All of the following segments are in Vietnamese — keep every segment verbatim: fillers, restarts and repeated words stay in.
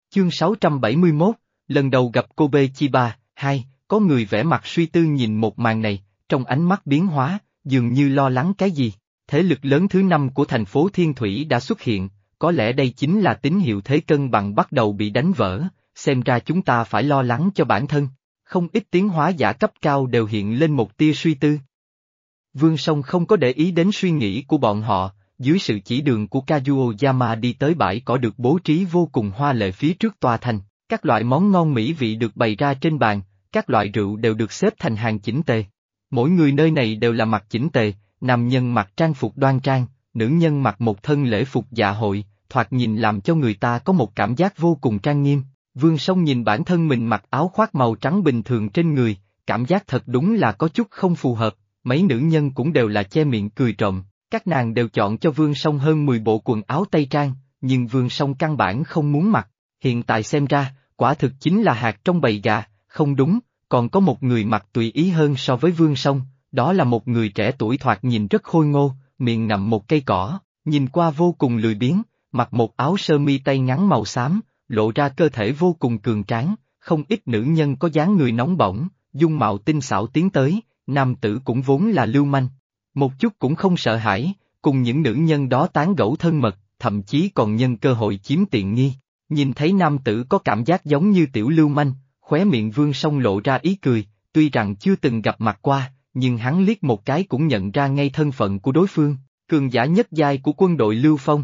Chương sáu trăm bảy mươi mốt, lần đầu gặp Kobe Chiba, hai, có người vẽ mặt suy tư nhìn một màn này, trong ánh mắt biến hóa, dường như lo lắng cái gì. Thế lực lớn thứ năm của thành phố Thiên Thủy đã xuất hiện, có lẽ đây chính là tín hiệu thế cân bằng bắt đầu bị đánh vỡ, xem ra chúng ta phải lo lắng cho bản thân. Không ít tiến hóa giả cấp cao đều hiện lên một tia suy tư. Vương Song không có để ý đến suy nghĩ của bọn họ, dưới sự chỉ đường của Kazuo Yama đi tới bãi cỏ được bố trí vô cùng hoa lệ phía trước tòa thành, các loại món ngon mỹ vị được bày ra trên bàn, các loại rượu đều được xếp thành hàng chỉnh tề. Mỗi người nơi này đều là mặc chỉnh tề, nam nhân mặc trang phục đoan trang, nữ nhân mặc một thân lễ phục dạ hội, thoạt nhìn làm cho người ta có một cảm giác vô cùng trang nghiêm. Vương Song nhìn bản thân mình mặc áo khoác màu trắng bình thường trên người, cảm giác thật đúng là có chút không phù hợp, mấy nữ nhân cũng đều là che miệng cười trộm, các nàng đều chọn cho Vương Song hơn mười bộ quần áo tây trang, nhưng Vương Song căn bản không muốn mặc, hiện tại xem ra, quả thực chính là hạt trong bầy gà, không đúng, còn có một người mặc tùy ý hơn so với Vương Song, đó là một người trẻ tuổi thoạt nhìn rất khôi ngô, miệng ngậm một cây cỏ, nhìn qua vô cùng lười biếng, mặc một áo sơ mi tay ngắn màu xám, lộ ra cơ thể vô cùng cường tráng, không ít nữ nhân có dáng người nóng bỏng, dung mạo tinh xảo tiến tới, nam tử cũng vốn là lưu manh. Một chút cũng không sợ hãi, cùng những nữ nhân đó tán gẫu thân mật, thậm chí còn nhân cơ hội chiếm tiện nghi. Nhìn thấy nam tử có cảm giác giống như tiểu lưu manh, khóe miệng Vương Song lộ ra ý cười, tuy rằng chưa từng gặp mặt qua, nhưng hắn liếc một cái cũng nhận ra ngay thân phận của đối phương, cường giả nhất giai của quân đội Lưu Phong.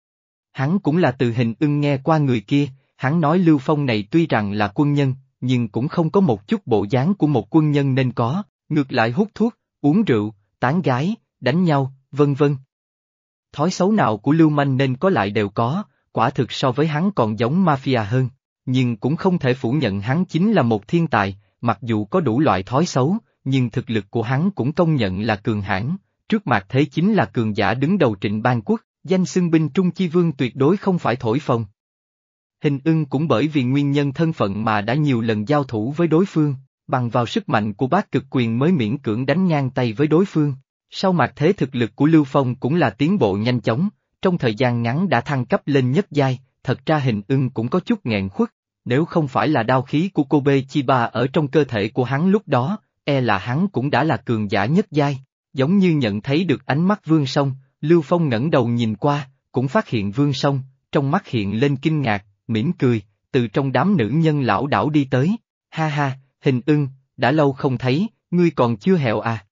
Hắn cũng là từ Hình Ưng nghe qua người kia, hắn nói Lưu Phong này tuy rằng là quân nhân, nhưng cũng không có một chút bộ dáng của một quân nhân nên có, ngược lại hút thuốc, uống rượu, tán gái, đánh nhau, vân vân. Thói xấu nào của lưu manh nên có lại đều có, quả thực so với hắn còn giống mafia hơn, nhưng cũng không thể phủ nhận hắn chính là một thiên tài, mặc dù có đủ loại thói xấu, nhưng thực lực của hắn cũng công nhận là cường hãn, trước mặt thế chính là cường giả đứng đầu Trịnh Ban Quốc, danh xưng binh trung chi vương tuyệt đối không phải thổi phồng. Hình Ưng cũng bởi vì nguyên nhân thân phận mà đã nhiều lần giao thủ với đối phương, bằng vào sức mạnh của bát cực quyền mới miễn cưỡng đánh ngang tay với đối phương. Sau mặt thế thực lực của Lưu Phong cũng là tiến bộ nhanh chóng, trong thời gian ngắn đã thăng cấp lên nhất giai, thật ra Hình Ưng cũng có chút nghẹn khuất, nếu không phải là đao khí của Kobe Chiba ở trong cơ thể của hắn lúc đó, e là hắn cũng đã là cường giả nhất giai, giống như nhận thấy được ánh mắt Vương Song, Lưu Phong ngẩng đầu nhìn qua, cũng phát hiện Vương Song, trong mắt hiện lên kinh ngạc, mỉm cười, từ trong đám nữ nhân lão đảo đi tới, ha ha, Hình Ưng, đã lâu không thấy, ngươi còn chưa hẹo à.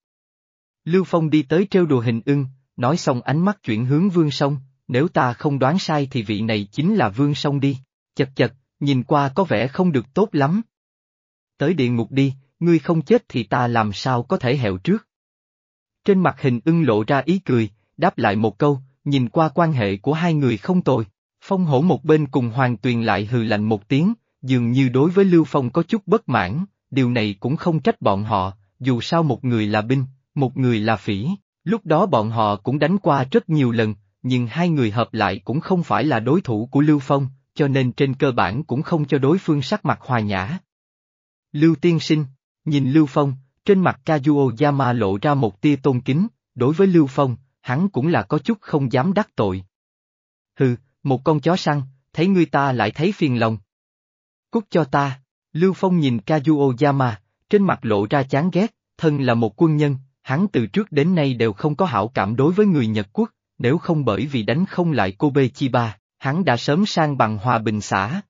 Lưu Phong đi tới trêu đùa Hình Ưng, nói xong ánh mắt chuyển hướng Vương Song, nếu ta không đoán sai thì vị này chính là Vương Song đi, chật chật, nhìn qua có vẻ không được tốt lắm. Tới địa ngục đi, ngươi không chết thì ta làm sao có thể hẹo trước. Trên mặt Hình Ưng lộ ra ý cười, đáp lại một câu, nhìn qua quan hệ của hai người không tồi. Phong Hổ một bên cùng Hoàng Tuyền lại hừ lạnh một tiếng, dường như đối với Lưu Phong có chút bất mãn, điều này cũng không trách bọn họ, dù sao một người là binh, một người là phỉ, lúc đó bọn họ cũng đánh qua rất nhiều lần, nhưng hai người hợp lại cũng không phải là đối thủ của Lưu Phong, cho nên trên cơ bản cũng không cho đối phương sắc mặt hòa nhã. Lưu tiên sinh, nhìn Lưu Phong, trên mặt Kazuo Yama lộ ra một tia tôn kính, đối với Lưu Phong, hắn cũng là có chút không dám đắc tội. Hừ, một con chó săn, thấy ngươi ta lại thấy phiền lòng. Cút cho ta, Lưu Phong nhìn Kazuo Yama, trên mặt lộ ra chán ghét, thân là một quân nhân, hắn từ trước đến nay đều không có hảo cảm đối với người Nhật Quốc, nếu không bởi vì đánh không lại Kobe Chiba, hắn đã sớm sang bằng Hòa Bình xã.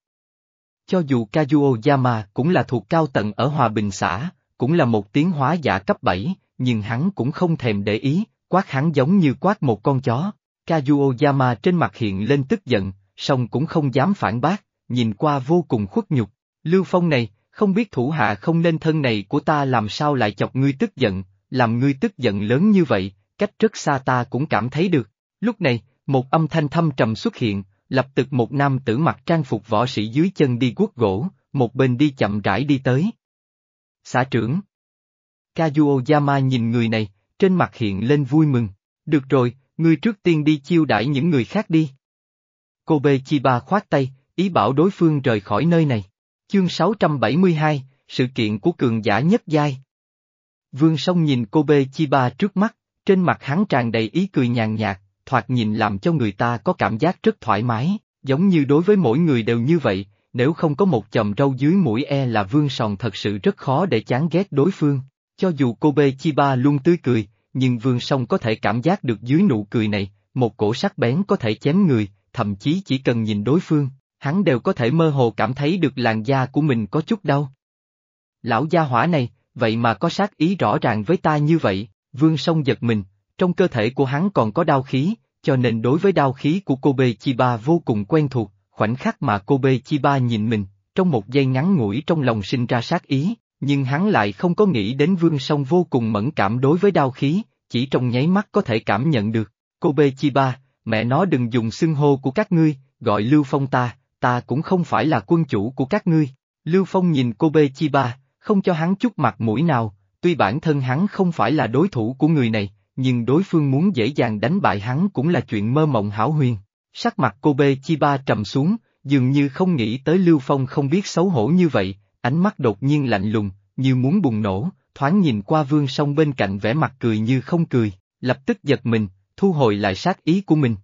Cho dù Kazuo Yama cũng là thuộc cao tầng ở Hòa Bình xã, cũng là một tiến hóa giả cấp bảy, nhưng hắn cũng không thèm để ý, quát hắn giống như quát một con chó. Kazuo Yama trên mặt hiện lên tức giận, song cũng không dám phản bác, nhìn qua vô cùng khuất nhục. Lưu Phong này, không biết thủ hạ không nên thân này của ta làm sao lại chọc ngươi tức giận, làm ngươi tức giận lớn như vậy, cách rất xa ta cũng cảm thấy được. Lúc này, một âm thanh thâm trầm xuất hiện, lập tức một nam tử mặc trang phục võ sĩ dưới chân đi guốc gỗ, một bên đi chậm rãi đi tới. Xã trưởng. Kazuo Yama nhìn người này, trên mặt hiện lên vui mừng. Được rồi, ngươi trước tiên đi chiêu đãi những người khác đi. Kobe Chiba khoát tay, ý bảo đối phương rời khỏi nơi này. Chương sáu trăm bảy mươi hai, sự kiện của cường giả nhất giai. Vương Song nhìn Kobe Chiba trước mắt, trên mặt hắn tràn đầy ý cười nhàn nhạt, thoạt nhìn làm cho người ta có cảm giác rất thoải mái, giống như đối với mỗi người đều như vậy, nếu không có một chòm râu dưới mũi e là Vương Sòn thật sự rất khó để chán ghét đối phương. Cho dù Kobe Chiba luôn tươi cười, nhưng Vương Song có thể cảm giác được dưới nụ cười này, một cổ sắc bén có thể chém người, thậm chí chỉ cần nhìn đối phương, hắn đều có thể mơ hồ cảm thấy được làn da của mình có chút đau. Lão gia hỏa này, vậy mà có sát ý rõ ràng với ta như vậy, Vương Song giật mình, trong cơ thể của hắn còn có đao khí, cho nên đối với đao khí của Kobe Chiba vô cùng quen thuộc, khoảnh khắc mà Kobe Chiba nhìn mình, trong một giây ngắn ngủi trong lòng sinh ra sát ý, nhưng hắn lại không có nghĩ đến Vương Song vô cùng mẫn cảm đối với đao khí, chỉ trong nháy mắt có thể cảm nhận được. Kobe Chiba, mẹ nó đừng dùng xưng hô của các ngươi, gọi Lưu Phong ta, ta cũng không phải là quân chủ của các ngươi. Lưu Phong nhìn Kobe Chiba, không cho hắn chút mặt mũi nào, tuy bản thân hắn không phải là đối thủ của người này, nhưng đối phương muốn dễ dàng đánh bại hắn cũng là chuyện mơ mộng hão huyền. Sắc mặt Kobe Chiba trầm xuống, dường như không nghĩ tới Lưu Phong không biết xấu hổ như vậy, ánh mắt đột nhiên lạnh lùng, như muốn bùng nổ, thoáng nhìn qua Vương Song bên cạnh vẻ mặt cười như không cười, lập tức giật mình, thu hồi lại sát ý của mình.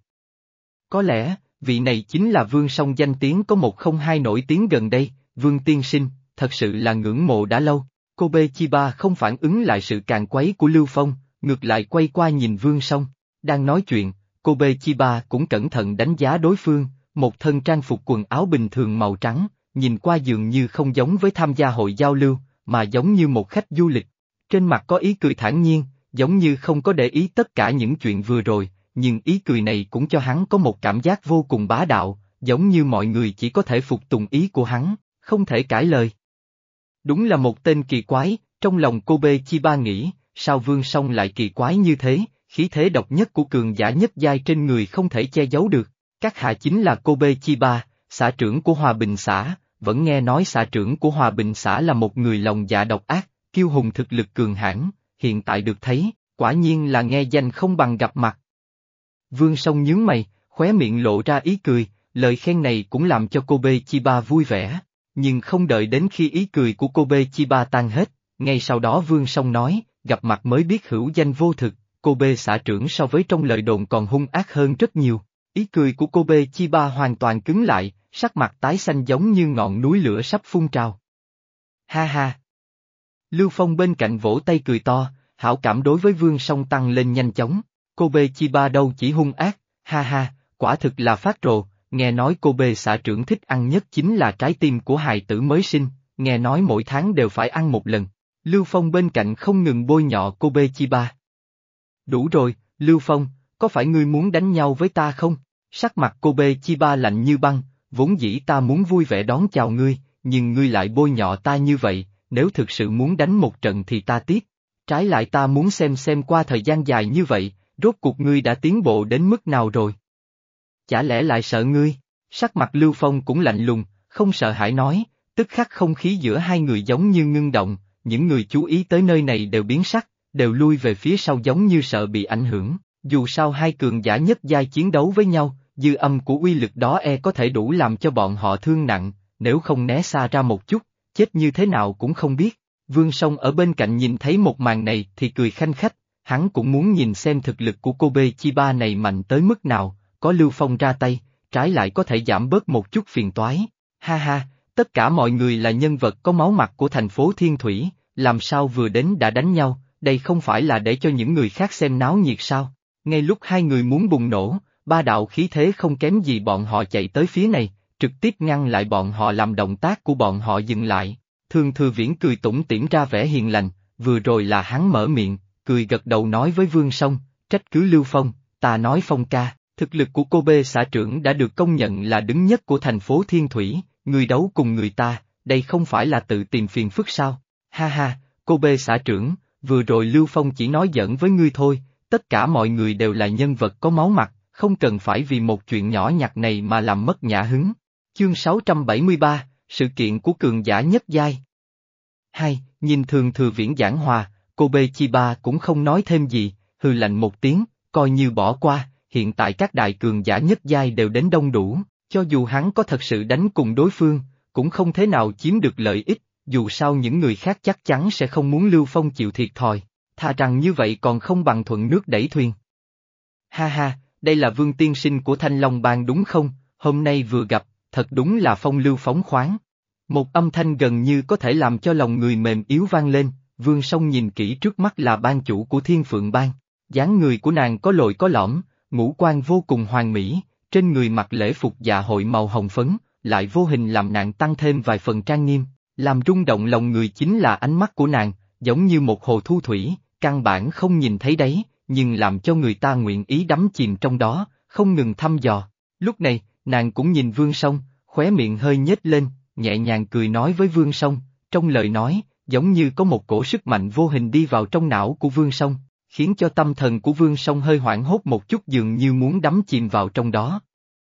Có lẽ, vị này chính là Vương Song danh tiếng có một không hai nổi tiếng gần đây, Vương Tiên Sinh, thật sự là ngưỡng mộ đã lâu. Kobe Chiba không phản ứng lại sự càn quấy của Lưu Phong, ngược lại quay qua nhìn Vương Song. Đang nói chuyện, Kobe Chiba cũng cẩn thận đánh giá đối phương, một thân trang phục quần áo bình thường màu trắng, nhìn qua dường như không giống với tham gia hội giao lưu, mà giống như một khách du lịch. Trên mặt có ý cười thản nhiên, giống như không có để ý tất cả những chuyện vừa rồi, nhưng ý cười này cũng cho hắn có một cảm giác vô cùng bá đạo, giống như mọi người chỉ có thể phục tùng ý của hắn, không thể cãi lời. Đúng là một tên kỳ quái, trong lòng Kobe Chiba nghĩ, sao Vương Song lại kỳ quái như thế, khí thế độc nhất của cường giả nhất giai trên người không thể che giấu được. Các hạ chính là Kobe Chiba, xã trưởng của Hòa Bình xã, vẫn nghe nói xã trưởng của Hòa Bình xã là một người lòng dạ độc ác, kiêu hùng thực lực cường hãn, hiện tại được thấy, quả nhiên là nghe danh không bằng gặp mặt. Vương Song nhướng mày, khóe miệng lộ ra ý cười, lời khen này cũng làm cho Kobe Chiba vui vẻ, nhưng không đợi đến khi ý cười của Kobe Chiba tan hết, ngay sau đó Vương Song nói, gặp mặt mới biết hữu danh vô thực, Kobe xã trưởng so với trong lời đồn còn hung ác hơn rất nhiều. Ý cười của Kobe Chiba hoàn toàn cứng lại, sắc mặt tái xanh giống như ngọn núi lửa sắp phun trào. Ha ha! Lưu Phong bên cạnh vỗ tay cười to, hảo cảm đối với Vương Song tăng lên nhanh chóng. Kobe Chiba đâu chỉ hung ác, ha ha, quả thực là phát rồ, nghe nói Kobe xã trưởng thích ăn nhất chính là trái tim của hài tử mới sinh, nghe nói mỗi tháng đều phải ăn một lần. Lưu Phong bên cạnh không ngừng bôi nhọ Kobe Chiba. Đủ rồi, Lưu Phong, có phải ngươi muốn đánh nhau với ta không? Sắc mặt Kobe Chiba lạnh như băng, vốn dĩ ta muốn vui vẻ đón chào ngươi, nhưng ngươi lại bôi nhọ ta như vậy, nếu thực sự muốn đánh một trận thì ta tiếp. Trái lại ta muốn xem xem qua thời gian dài như vậy, rốt cuộc ngươi đã tiến bộ đến mức nào rồi? Chả lẽ lại sợ ngươi? Sắc mặt Lưu Phong cũng lạnh lùng, không sợ hãi nói, tức khắc không khí giữa hai người giống như ngưng động, những người chú ý tới nơi này đều biến sắc, đều lui về phía sau giống như sợ bị ảnh hưởng. Dù sao hai cường giả nhất giai chiến đấu với nhau, dư âm của uy lực đó e có thể đủ làm cho bọn họ thương nặng, nếu không né xa ra một chút, chết như thế nào cũng không biết. Vương Song ở bên cạnh nhìn thấy một màn này thì cười khanh khách, hắn cũng muốn nhìn xem thực lực của Kobe Chiba này mạnh tới mức nào, có Lưu Phong ra tay, trái lại có thể giảm bớt một chút phiền toái. Ha ha, tất cả mọi người là nhân vật có máu mặt của thành phố Thiên Thủy, làm sao vừa đến đã đánh nhau, đây không phải là để cho những người khác xem náo nhiệt sao? Ngay lúc hai người muốn bùng nổ, ba đạo khí thế không kém gì bọn họ chạy tới phía này, trực tiếp ngăn lại bọn họ làm động tác của bọn họ dừng lại. Thường Thừa Viễn cười tủm tỉm ra vẻ hiền lành, vừa rồi là hắn mở miệng, cười gật đầu nói với Vương Song, trách cứ Lưu Phong, ta nói Phong ca, thực lực của Kobe xã trưởng đã được công nhận là đứng nhất của thành phố Thiên Thủy, người đấu cùng người ta, đây không phải là tự tìm phiền phức sao? Ha ha, Kobe xã trưởng, vừa rồi Lưu Phong chỉ nói giỡn với ngươi thôi. Tất cả mọi người đều là nhân vật có máu mặt, không cần phải vì một chuyện nhỏ nhặt này mà làm mất nhã hứng. Chương sáu trăm bảy mươi ba, sự kiện của cường giả nhất giai. Hai, nhìn Thường Thừa Viễn giảng hòa, Kobe Chiba cũng không nói thêm gì, hừ lạnh một tiếng, coi như bỏ qua, hiện tại các đại cường giả nhất giai đều đến đông đủ, cho dù hắn có thật sự đánh cùng đối phương, cũng không thế nào chiếm được lợi ích, dù sao những người khác chắc chắn sẽ không muốn Lưu Phong chịu thiệt thòi. Thà rằng như vậy còn không bằng thuận nước đẩy thuyền. Ha ha, đây là Vương tiên sinh của Thanh Long Bang đúng không, hôm nay vừa gặp, thật đúng là phong lưu phóng khoáng. Một âm thanh gần như có thể làm cho lòng người mềm yếu vang lên, Vương Song nhìn kỹ trước mắt là ban chủ của Thiên Phượng Bang. Dáng người của nàng có lồi có lõm, ngũ quan vô cùng hoàn mỹ, trên người mặc lễ phục dạ hội màu hồng phấn, lại vô hình làm nàng tăng thêm vài phần trang nghiêm. Làm rung động lòng người chính là ánh mắt của nàng, giống như một hồ thu thủy, căn bản không nhìn thấy đáy, nhưng làm cho người ta nguyện ý đắm chìm trong đó, không ngừng thăm dò. Lúc này, nàng cũng nhìn Vương Song, khóe miệng hơi nhếch lên, nhẹ nhàng cười nói với Vương Song, trong lời nói, giống như có một cổ sức mạnh vô hình đi vào trong não của Vương Song, khiến cho tâm thần của Vương Song hơi hoảng hốt một chút dường như muốn đắm chìm vào trong đó.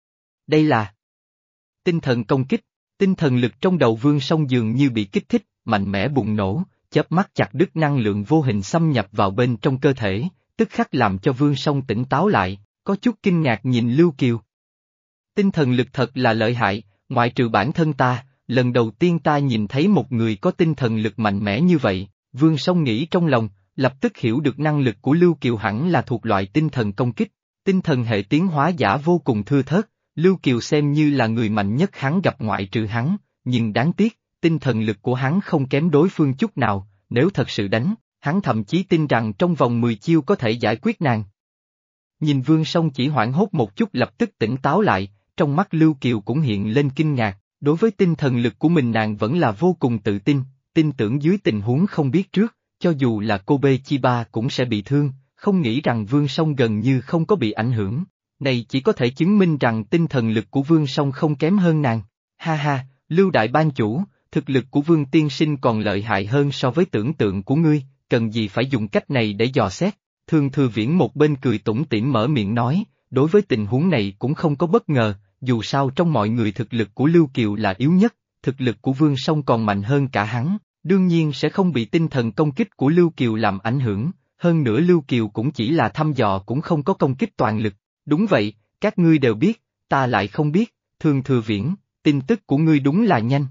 Đây là tinh thần công kích, tinh thần lực trong đầu Vương Song dường như bị kích thích, mạnh mẽ bùng nổ, chớp mắt chặt đứt năng lượng vô hình xâm nhập vào bên trong cơ thể, tức khắc làm cho Vương Song tỉnh táo lại, có chút kinh ngạc nhìn Lưu Kiều. Tinh thần lực thật là lợi hại, ngoại trừ bản thân ta, lần đầu tiên ta nhìn thấy một người có tinh thần lực mạnh mẽ như vậy, Vương Song nghĩ trong lòng, lập tức hiểu được năng lực của Lưu Kiều hẳn là thuộc loại tinh thần công kích, tinh thần hệ tiến hóa giả vô cùng thưa thớt, Lưu Kiều xem như là người mạnh nhất hắn gặp ngoại trừ hắn, nhưng đáng tiếc, tinh thần lực của hắn không kém đối phương chút nào, nếu thật sự đánh, hắn thậm chí tin rằng trong vòng mười chiêu có thể giải quyết nàng. Nhìn Vương Song chỉ hoảng hốt một chút lập tức tỉnh táo lại, trong mắt Lưu Kiều cũng hiện lên kinh ngạc, đối với tinh thần lực của mình nàng vẫn là vô cùng tự tin, tin tưởng dưới tình huống không biết trước, cho dù là Kobe Chiba cũng sẽ bị thương, không nghĩ rằng Vương Song gần như không có bị ảnh hưởng. Này chỉ có thể chứng minh rằng tinh thần lực của Vương Song không kém hơn nàng. Ha ha, Lưu Đại Ban Chủ, thực lực của Vương Tiên Sinh còn lợi hại hơn so với tưởng tượng của ngươi, cần gì phải dùng cách này để dò xét. Thường Thừa Viễn một bên cười tủm tỉm mở miệng nói, đối với tình huống này cũng không có bất ngờ, dù sao trong mọi người thực lực của Lưu Kiều là yếu nhất, thực lực của Vương Song còn mạnh hơn cả hắn, đương nhiên sẽ không bị tinh thần công kích của Lưu Kiều làm ảnh hưởng, hơn nữa Lưu Kiều cũng chỉ là thăm dò cũng không có công kích toàn lực. Đúng vậy, các ngươi đều biết, ta lại không biết, Thường Thừa Viễn, tin tức của ngươi đúng là nhanh.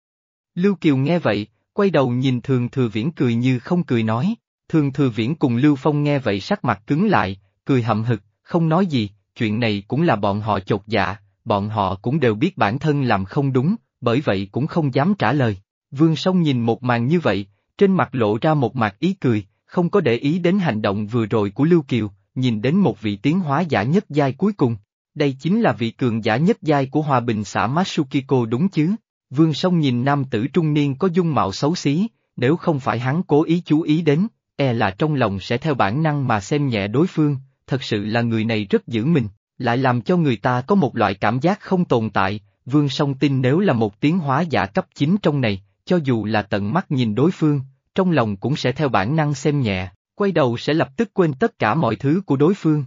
Lưu Kiều nghe vậy, quay đầu nhìn Thường Thừa Viễn cười như không cười nói, Thường Thừa Viễn cùng Lưu Phong nghe vậy sắc mặt cứng lại, cười hậm hực, không nói gì, chuyện này cũng là bọn họ chột dạ, bọn họ cũng đều biết bản thân làm không đúng, bởi vậy cũng không dám trả lời. Vương Song nhìn một màn như vậy, trên mặt lộ ra một mặt ý cười, không có để ý đến hành động vừa rồi của Lưu Kiều. Nhìn đến một vị tiến hóa giả nhất giai cuối cùng, đây chính là vị cường giả nhất giai của Hòa Bình xã Matsukiko đúng chứ? Vương Song nhìn nam tử trung niên có dung mạo xấu xí, nếu không phải hắn cố ý chú ý đến, e là trong lòng sẽ theo bản năng mà xem nhẹ đối phương, thật sự là người này rất giữ mình, lại làm cho người ta có một loại cảm giác không tồn tại, Vương Song tin nếu là một tiến hóa giả cấp chín trong này, cho dù là tận mắt nhìn đối phương, trong lòng cũng sẽ theo bản năng xem nhẹ. Quay đầu sẽ lập tức quên tất cả mọi thứ của đối phương.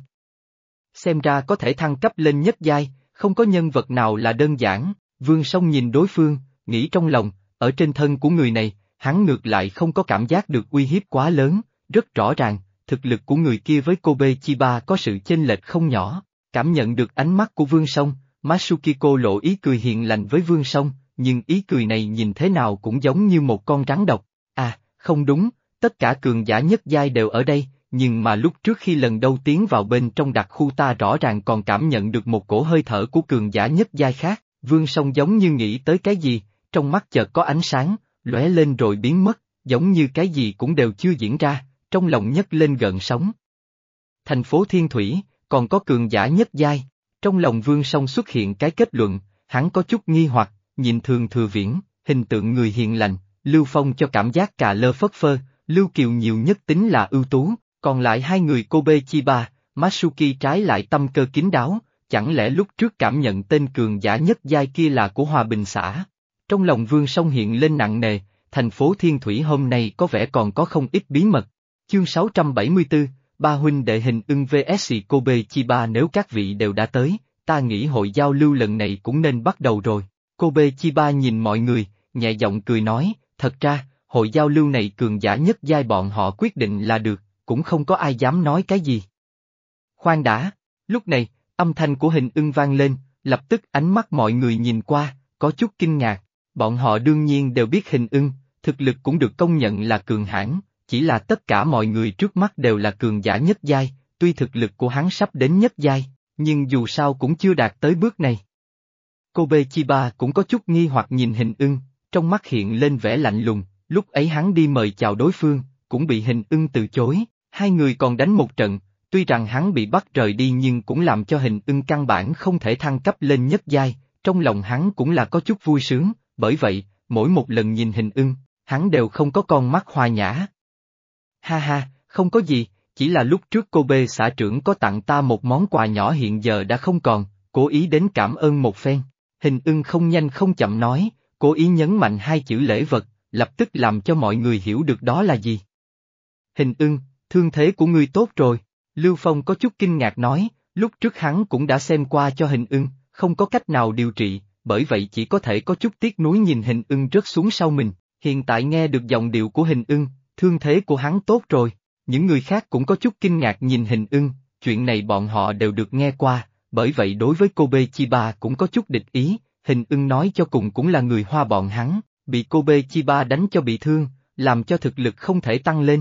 Xem ra có thể thăng cấp lên nhất giai, không có nhân vật nào là đơn giản, Vương Song nhìn đối phương, nghĩ trong lòng, ở trên thân của người này, hắn ngược lại không có cảm giác được uy hiếp quá lớn, rất rõ ràng, thực lực của người kia với Kobe Chiba có sự chênh lệch không nhỏ, cảm nhận được ánh mắt của Vương Song, Matsukiko lộ ý cười hiền lành với Vương Song, nhưng ý cười này nhìn thế nào cũng giống như một con rắn độc, à, không đúng. Tất cả cường giả nhất giai đều ở đây, nhưng mà lúc trước khi lần đầu tiến vào bên trong đặc khu ta rõ ràng còn cảm nhận được một cổ hơi thở của cường giả nhất giai khác, Vương Song giống như nghĩ tới cái gì, trong mắt chợt có ánh sáng, lóe lên rồi biến mất, giống như cái gì cũng đều chưa diễn ra, trong lòng nhấc lên gợn sóng. Thành phố Thiên Thủy, còn có cường giả nhất giai, trong lòng Vương Song xuất hiện cái kết luận, hắn có chút nghi hoặc, nhìn Thường Thừa Viễn, hình tượng người hiền lành, Lưu Phong cho cảm giác cà lơ phất phơ. Lưu Kiều nhiều nhất tính là ưu tú, còn lại hai người Kobe Chiba, Matsuki trái lại tâm cơ kín đáo, chẳng lẽ lúc trước cảm nhận tên cường giả nhất giai kia là của Hòa Bình xã? Trong lòng Vương Song hiện lên nặng nề, thành phố Thiên Thủy hôm nay có vẻ còn có không ít bí mật. Chương sáu trăm bảy mươi tư, ba huynh đệ hình ưng vs Kobe Chiba nếu các vị đều đã tới, ta nghĩ hội giao lưu lần này cũng nên bắt đầu rồi. Kobe Chiba nhìn mọi người, nhẹ giọng cười nói, thật ra, hội giao lưu này cường giả nhất giai bọn họ quyết định là được, cũng không có ai dám nói cái gì. Khoan đã, lúc này, âm thanh của hình ưng vang lên, lập tức ánh mắt mọi người nhìn qua, có chút kinh ngạc, bọn họ đương nhiên đều biết hình ưng, thực lực cũng được công nhận là cường hãn, chỉ là tất cả mọi người trước mắt đều là cường giả nhất giai, tuy thực lực của hắn sắp đến nhất giai, nhưng dù sao cũng chưa đạt tới bước này. Kobe Chiba cũng có chút nghi hoặc nhìn Hình Ưng, trong mắt hiện lên vẻ lạnh lùng, lúc ấy hắn đi mời chào đối phương, cũng bị Hình Ưng từ chối, hai người còn đánh một trận, tuy rằng hắn bị bắt rời đi nhưng cũng làm cho Hình Ưng căn bản không thể thăng cấp lên nhất giai, trong lòng hắn cũng là có chút vui sướng, bởi vậy, mỗi một lần nhìn Hình Ưng, hắn đều không có con mắt hòa nhã. Ha ha, không có gì, chỉ là lúc trước Kobe xã trưởng có tặng ta một món quà nhỏ hiện giờ đã không còn, cố ý đến cảm ơn một phen. Hình Ưng không nhanh không chậm nói, cố ý nhấn mạnh hai chữ lễ vật, lập tức làm cho mọi người hiểu được đó là gì. Hình Ưng, thương thế của ngươi tốt rồi, Lưu Phong có chút kinh ngạc nói, lúc trước hắn cũng đã xem qua cho Hình Ưng, không có cách nào điều trị, bởi vậy chỉ có thể có chút tiếc nuối nhìn Hình Ưng rớt xuống sau mình, hiện tại nghe được giọng điệu của Hình Ưng, thương thế của hắn tốt rồi, những người khác cũng có chút kinh ngạc nhìn Hình Ưng, chuyện này bọn họ đều được nghe qua, bởi vậy đối với Kobe Chiba cũng có chút địch ý, Hình Ưng nói cho cùng cũng là người Hoa bọn hắn, bị Kobe Chiba đánh cho bị thương, làm cho thực lực không thể tăng lên.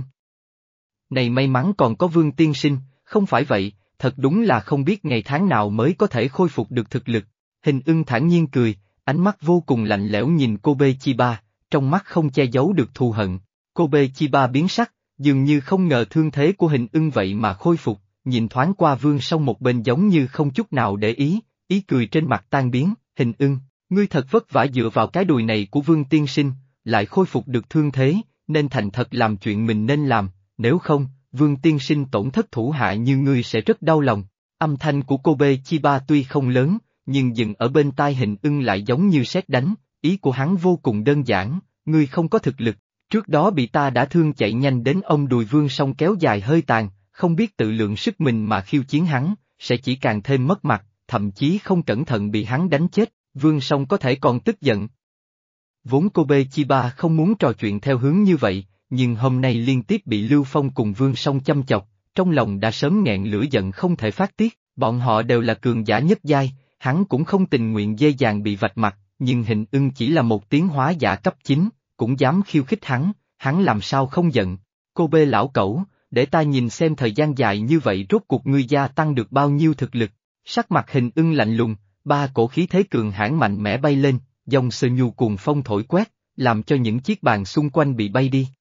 Này may mắn còn có Vương Tiên Sinh, không phải vậy, thật đúng là không biết ngày tháng nào mới có thể khôi phục được thực lực. Hình Ưng thản nhiên cười, ánh mắt vô cùng lạnh lẽo nhìn Kobe Chiba, trong mắt không che giấu được thù hận. Kobe Chiba biến sắc, dường như không ngờ thương thế của Hình Ưng vậy mà khôi phục, nhìn thoáng qua Vương Song một bên giống như không chút nào để ý, ý cười trên mặt tan biến, Hình Ưng, ngươi thật vất vả dựa vào cái đùi này của Vương Tiên Sinh, lại khôi phục được thương thế, nên thành thật làm chuyện mình nên làm, nếu không, Vương Tiên Sinh tổn thất thủ hạ như ngươi sẽ rất đau lòng. Âm thanh của Kobe Chiba tuy không lớn, nhưng dừng ở bên tai Hình Ưng lại giống như sét đánh, ý của hắn vô cùng đơn giản, ngươi không có thực lực, trước đó bị ta đã thương chạy nhanh đến ông đùi Vương Song kéo dài hơi tàn, không biết tự lượng sức mình mà khiêu chiến hắn, sẽ chỉ càng thêm mất mặt, thậm chí không cẩn thận bị hắn đánh chết, Vương Song có thể còn tức giận. Vốn Kobe Chiba không muốn trò chuyện theo hướng như vậy, nhưng hôm nay liên tiếp bị Lưu Phong cùng Vương Song châm chọc, trong lòng đã sớm nghẹn lửa giận không thể phát tiết, bọn họ đều là cường giả nhất giai, hắn cũng không tình nguyện dễ dàng bị vạch mặt, nhưng Hình Ưng chỉ là một tiến hóa giả cấp chín, cũng dám khiêu khích hắn, hắn làm sao không giận. Kobe lão cẩu, để ta nhìn xem thời gian dài như vậy rốt cuộc ngươi gia tăng được bao nhiêu thực lực. Sắc mặt Hình Ưng lạnh lùng, ba cổ khí thế cường hãn mạnh mẽ bay lên, dòng sơ nhu cuồng phong thổi quét, làm cho những chiếc bàn xung quanh bị bay đi.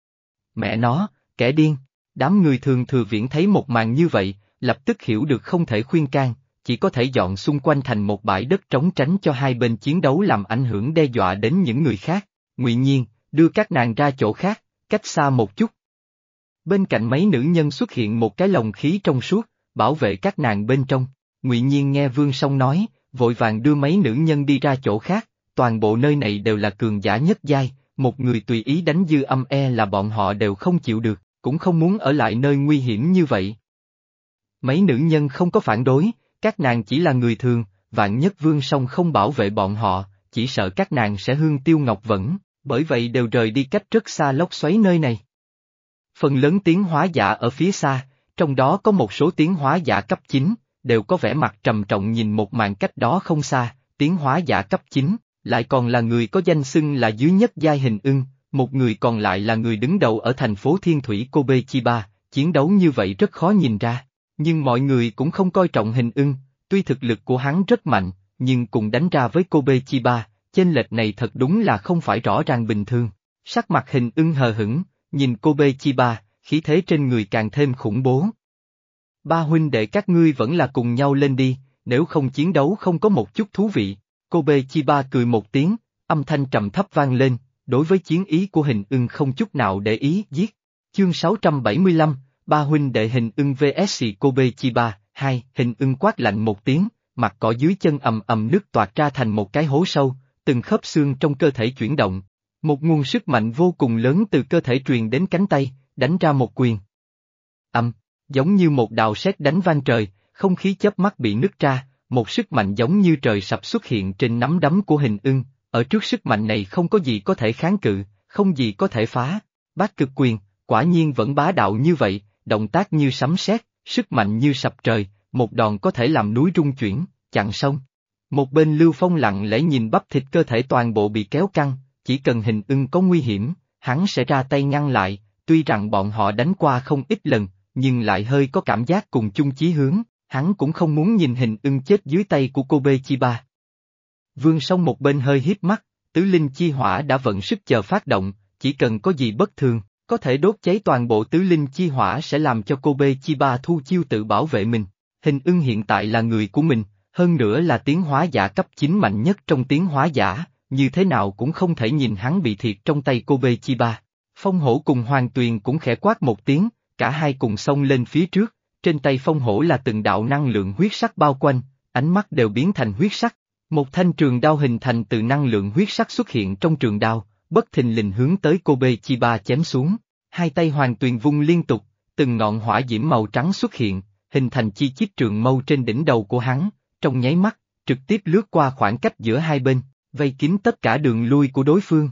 Mẹ nó, kẻ điên, đám người thường thừa viễn thấy một màn như vậy, lập tức hiểu được không thể khuyên can, chỉ có thể dọn xung quanh thành một bãi đất trống tránh cho hai bên chiến đấu làm ảnh hưởng đe dọa đến những người khác. Ngụy Nhiên, đưa các nàng ra chỗ khác, cách xa một chút. Bên cạnh mấy nữ nhân xuất hiện một cái lồng khí trong suốt, bảo vệ các nàng bên trong. Ngụy Nhiên nghe Vương Song nói, vội vàng đưa mấy nữ nhân đi ra chỗ khác, toàn bộ nơi này đều là cường giả nhất giai, một người tùy ý đánh dư âm e là bọn họ đều không chịu được, cũng không muốn ở lại nơi nguy hiểm như vậy. Mấy nữ nhân không có phản đối, các nàng chỉ là người thường, vạn nhất Vương Song không bảo vệ bọn họ, chỉ sợ các nàng sẽ hương tiêu ngọc vẫn, bởi vậy đều rời đi cách rất xa lốc xoáy nơi này. Phần lớn tiến hóa giả ở phía xa, trong đó có một số tiến hóa giả cấp chín, đều có vẻ mặt trầm trọng nhìn một màn cách đó không xa, tiến hóa giả cấp chín, lại còn là người có danh xưng là dưới nhất giai Hình Ưng, một người còn lại là người đứng đầu ở thành phố Thiên Thủy Kobe Chiba, chiến đấu như vậy rất khó nhìn ra, nhưng mọi người cũng không coi trọng Hình Ưng, tuy thực lực của hắn rất mạnh, nhưng cùng đánh ra với Kobe Chiba, chênh lệch này thật đúng là không phải rõ ràng bình thường. Sắc mặt Hình Ưng hờ hững, nhìn Kobe Chiba, khí thế trên người càng thêm khủng bố. Ba huynh đệ các ngươi vẫn là cùng nhau lên đi, nếu không chiến đấu không có một chút thú vị. Kobe Chiba cười một tiếng, âm thanh trầm thấp vang lên, đối với chiến ý của Hình Ưng không chút nào để ý, giết. Chương sáu trăm bảy mươi lăm, ba huynh đệ Hình Ưng vs Kobe Chiba, hai, Hình Ưng quát lạnh một tiếng, mặt cỏ dưới chân ầm ầm nứt toạc ra thành một cái hố sâu, từng khớp xương trong cơ thể chuyển động. Một nguồn sức mạnh vô cùng lớn từ cơ thể truyền đến cánh tay, đánh ra một quyền. Âm, giống như một đạo sét đánh vang trời, không khí chớp mắt bị nứt ra, một sức mạnh giống như trời sập xuất hiện trên nắm đấm của Hình Ưng, ở trước sức mạnh này không có gì có thể kháng cự, không gì có thể phá. Bát cực quyền, quả nhiên vẫn bá đạo như vậy, động tác như sấm sét, sức mạnh như sập trời, một đòn có thể làm núi rung chuyển, chặn xong. Một bên Lưu Phong lặng lẽ nhìn bắp thịt cơ thể toàn bộ bị kéo căng, chỉ cần Hình Ưng có nguy hiểm, hắn sẽ ra tay ngăn lại, tuy rằng bọn họ đánh qua không ít lần, nhưng lại hơi có cảm giác cùng chung chí hướng, hắn cũng không muốn nhìn Hình Ưng chết dưới tay của Kobe Chiba. Vương Song một bên hơi híp mắt, tứ linh chi hỏa đã vận sức chờ phát động, chỉ cần có gì bất thường, có thể đốt cháy toàn bộ tứ linh chi hỏa sẽ làm cho Kobe Chiba thu chiêu tự bảo vệ mình. Hình ưng hiện tại là người của mình, hơn nữa là tiến hóa giả cấp chín mạnh nhất trong tiến hóa giả, như thế nào cũng không thể nhìn hắn bị thiệt trong tay Kobe Chiba. Phong hổ cùng Hoàng Tuyền cũng khẽ quát một tiếng, cả hai cùng xông lên phía trước, trên tay phong hổ là từng đạo năng lượng huyết sắc bao quanh, ánh mắt đều biến thành huyết sắc. Một thanh trường đao hình thành từ năng lượng huyết sắc xuất hiện trong trường đao, bất thình lình hướng tới Kobe Chiba chém xuống. Hai tay Hoàng Tuyền vung liên tục, từng ngọn hỏa diễm màu trắng xuất hiện, hình thành chi chít trường mâu trên đỉnh đầu của hắn, trong nháy mắt, trực tiếp lướt qua khoảng cách giữa hai bên, vây kín tất cả đường lui của đối phương.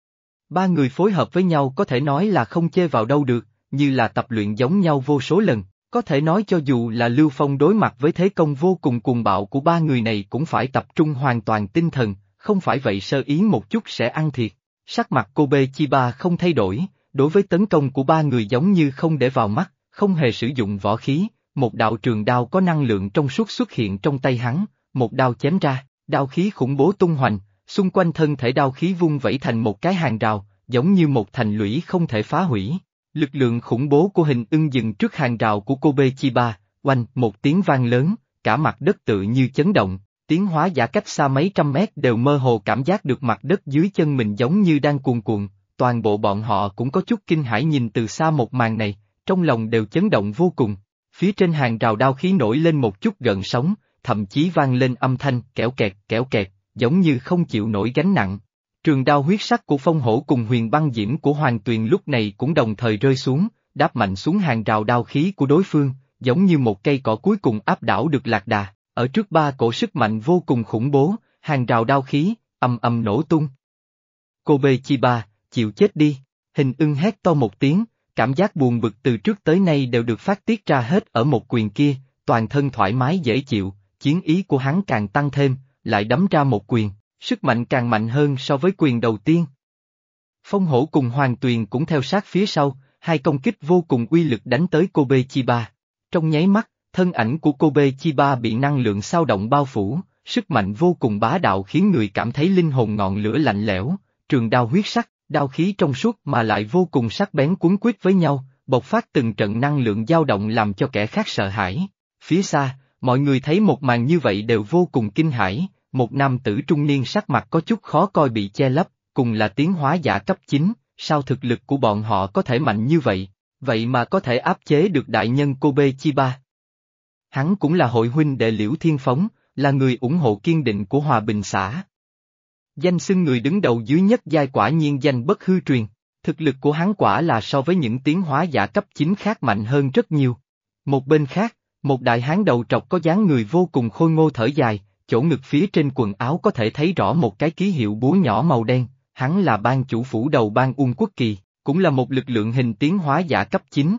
Ba người phối hợp với nhau có thể nói là không chê vào đâu được, như là tập luyện giống nhau vô số lần, có thể nói cho dù là Lưu Phong đối mặt với thế công vô cùng cuồng bạo của ba người này cũng phải tập trung hoàn toàn tinh thần, không phải vậy sơ ý một chút sẽ ăn thiệt. Sắc mặt Kobe Chiba không thay đổi, đối với tấn công của ba người giống như không để vào mắt, không hề sử dụng võ khí, một đạo trường đao có năng lượng trong suốt xuất hiện trong tay hắn, một đao chém ra, đao khí khủng bố tung hoành, xung quanh thân thể đao khí vung vẩy thành một cái hàng rào, giống như một thành lũy không thể phá hủy. Lực lượng khủng bố của hình ưng dừng trước hàng rào của Kobe Chiba, oanh một tiếng vang lớn, cả mặt đất tự như chấn động, tiến hóa giả cách xa mấy trăm mét đều mơ hồ cảm giác được mặt đất dưới chân mình giống như đang cuồn cuộn, toàn bộ bọn họ cũng có chút kinh hãi nhìn từ xa một màn này, trong lòng đều chấn động vô cùng. Phía trên hàng rào đao khí nổi lên một chút gợn sóng, thậm chí vang lên âm thanh kẽo kẹt kẽo kẹt, giống như không chịu nổi gánh nặng. Trường đao huyết sắc của phong hổ cùng huyền băng diễm của Hoàng Tuyền lúc này cũng đồng thời rơi xuống, đáp mạnh xuống hàng rào đao khí của đối phương, giống như một cây cỏ cuối cùng áp đảo được lạc đà, ở trước ba cổ sức mạnh vô cùng khủng bố, hàng rào đao khí, ầm ầm nổ tung. Kobe Chiba, chịu chết đi, hình ưng hét to một tiếng, cảm giác buồn bực từ trước tới nay đều được phát tiết ra hết ở một quyền kia, toàn thân thoải mái dễ chịu, chiến ý của hắn càng tăng thêm, lại đấm ra một quyền. Sức mạnh càng mạnh hơn so với quyền đầu tiên. Phong hổ cùng Hoàng Tuyền cũng theo sát phía sau, hai công kích vô cùng uy lực đánh tới Kobe Chiba. Trong nháy mắt, thân ảnh của Kobe Chiba bị năng lượng xao động bao phủ, sức mạnh vô cùng bá đạo khiến người cảm thấy linh hồn ngọn lửa lạnh lẽo, trường đao huyết sắc, đao khí trong suốt mà lại vô cùng sắc bén cuốn quýt với nhau, bộc phát từng trận năng lượng dao động làm cho kẻ khác sợ hãi. Phía xa, mọi người thấy một màn như vậy đều vô cùng kinh hãi. Một nam tử trung niên sắc mặt có chút khó coi bị che lấp, cùng là tiến hóa giả cấp chín, sao thực lực của bọn họ có thể mạnh như vậy, vậy mà có thể áp chế được đại nhân Kobe Chiba. Hắn cũng là hội huynh đệ Liễu Thiên Phóng, là người ủng hộ kiên định của Hòa Bình xã. Danh xưng người đứng đầu dưới nhất giai quả nhiên danh bất hư truyền, thực lực của hắn quả là so với những tiến hóa giả cấp chín khác mạnh hơn rất nhiều. Một bên khác, một đại hán đầu trọc có dáng người vô cùng khôi ngô thở dài. Chỗ ngực phía trên quần áo có thể thấy rõ một cái ký hiệu búa nhỏ màu đen, hắn là ban chủ phủ đầu ban Uông Quốc Kỳ, cũng là một lực lượng hình tiến hóa giả cấp chín.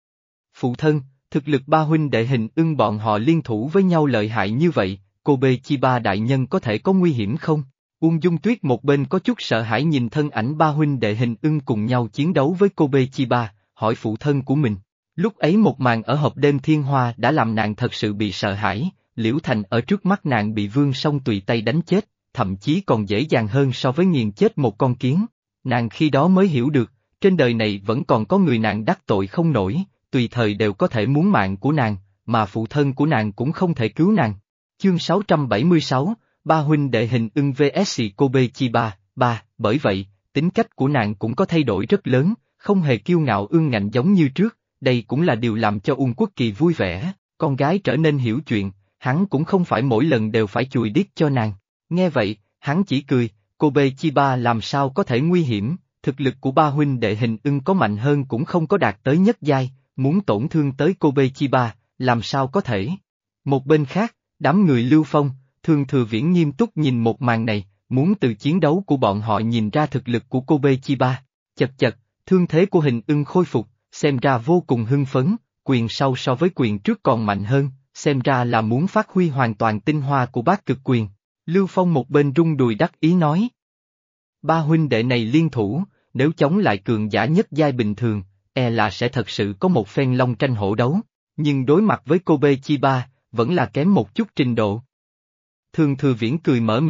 Phụ thân, thực lực ba huynh đệ hình ưng bọn họ liên thủ với nhau lợi hại như vậy, Kobe Chiba đại nhân có thể có nguy hiểm không? Uông Dung Tuyết một bên có chút sợ hãi nhìn thân ảnh ba huynh đệ hình ưng cùng nhau chiến đấu với Kobe Chiba, hỏi phụ thân của mình. Lúc ấy một màn ở hộp đêm thiên hoa đã làm nàng thật sự bị sợ hãi. Liễu Thành ở trước mắt nàng bị Vương Song tùy tay đánh chết, thậm chí còn dễ dàng hơn so với nghiền chết một con kiến. Nàng khi đó mới hiểu được, trên đời này vẫn còn có người nàng đắc tội không nổi, tùy thời đều có thể muốn mạng của nàng, mà phụ thân của nàng cũng không thể cứu nàng. Chương sáu trăm bảy mươi sáu, ba huynh đệ hình ưng vs Kobe Chiba, ba, bởi vậy, tính cách của nàng cũng có thay đổi rất lớn, không hề kiêu ngạo ương ngạnh giống như trước, đây cũng là điều làm cho Uông Quốc Kỳ vui vẻ, con gái trở nên hiểu chuyện. Hắn cũng không phải mỗi lần đều phải chùi điếc cho nàng. Nghe vậy, hắn chỉ cười, Kobe Chiba làm sao có thể nguy hiểm, thực lực của ba huynh đệ hình ưng có mạnh hơn cũng không có đạt tới nhất giai, muốn tổn thương tới Kobe Chiba, làm sao có thể. Một bên khác, đám người Lưu Phong, Thường Thừa Viễn nghiêm túc nhìn một màn này, muốn từ chiến đấu của bọn họ nhìn ra thực lực của Kobe Chiba. Chật chật, thương thế của hình ưng khôi phục, xem ra vô cùng hưng phấn, quyền sau so với quyền trước còn mạnh hơn. Xem ra là muốn phát huy hoàn toàn tinh hoa của bát cực quyền. Lưu Phong một bên rung đùi đắc ý nói. Ba huynh đệ này liên thủ, nếu chống lại cường giả nhất giai bình thường, e là sẽ thật sự có một phen long tranh hổ đấu, nhưng đối mặt với Kobe Chiba, vẫn là kém một chút trình độ. Thường Thừa Viễn cười mở miệng,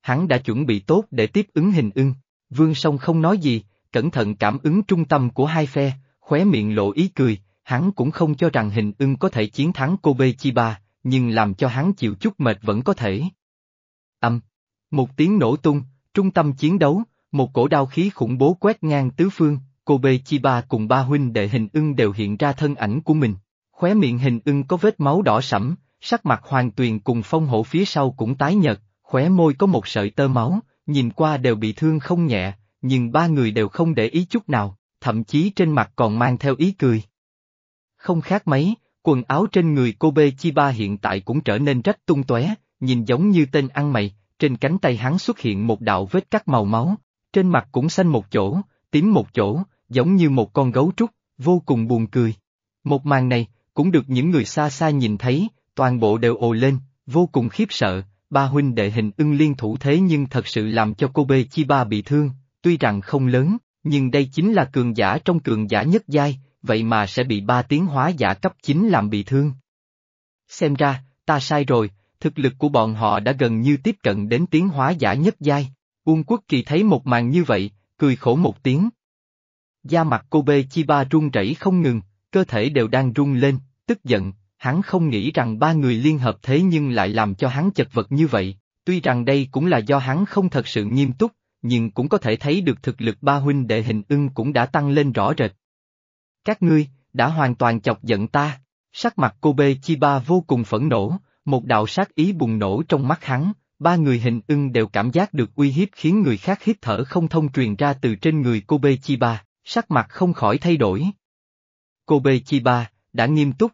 hắn đã chuẩn bị tốt để tiếp ứng Hình Ưng. Vương Song không nói gì, cẩn thận cảm ứng trung tâm của hai phe, khóe miệng lộ ý cười, hắn cũng không cho rằng Hình Ưng có thể chiến thắng Kobe Chiba, nhưng làm cho hắn chịu chút mệt vẫn có thể. Âm. Một tiếng nổ tung, trung tâm chiến đấu, một cổ đao khí khủng bố quét ngang tứ phương, Kobe Chiba cùng ba huynh đệ Hình Ưng đều hiện ra thân ảnh của mình. Khóe miệng Hình Ưng có vết máu đỏ sẫm, sắc mặt Hoàng Tuyền cùng Phong Hổ phía sau cũng tái nhợt, khóe môi có một sợi tơ máu, nhìn qua đều bị thương không nhẹ, nhưng ba người đều không để ý chút nào, thậm chí trên mặt còn mang theo ý cười. Không khác mấy, quần áo trên người Kobe Chiba hiện tại cũng trở nên rách tung tóe, nhìn giống như tên ăn mày, trên cánh tay hắn xuất hiện một đạo vết cắt màu máu, trên mặt cũng xanh một chỗ, tím một chỗ, giống như một con gấu trúc, vô cùng buồn cười. Một màn này, cũng được những người xa xa nhìn thấy, toàn bộ đều ồ lên, vô cùng khiếp sợ, ba huynh đệ Hình Ưng liên thủ thế nhưng thật sự làm cho Kobe Chiba bị thương, tuy rằng không lớn, nhưng đây chính là cường giả trong cường giả nhất giai, vậy mà sẽ bị ba tiến hóa giả cấp chín làm bị thương. Xem ra, ta sai rồi, thực lực của bọn họ đã gần như tiếp cận đến tiến hóa giả nhất giai. Uông Quốc Kỳ thấy một màn như vậy, cười khổ một tiếng. Da mặt Kobe Chiba run rẩy không ngừng, cơ thể đều đang run lên, tức giận, hắn không nghĩ rằng ba người liên hợp thế nhưng lại làm cho hắn chật vật như vậy, tuy rằng đây cũng là do hắn không thật sự nghiêm túc, nhưng cũng có thể thấy được thực lực ba huynh đệ Hình Ưng cũng đã tăng lên rõ rệt. Các ngươi, đã hoàn toàn chọc giận ta, sắc mặt Kobe Chiba vô cùng phẫn nộ, một đạo sát ý bùng nổ trong mắt hắn, ba người Hình Ưng đều cảm giác được uy hiếp khiến người khác hít thở không thông truyền ra từ trên người Kobe Chiba, sắc mặt không khỏi thay đổi. Kobe Chiba, đã nghiêm túc.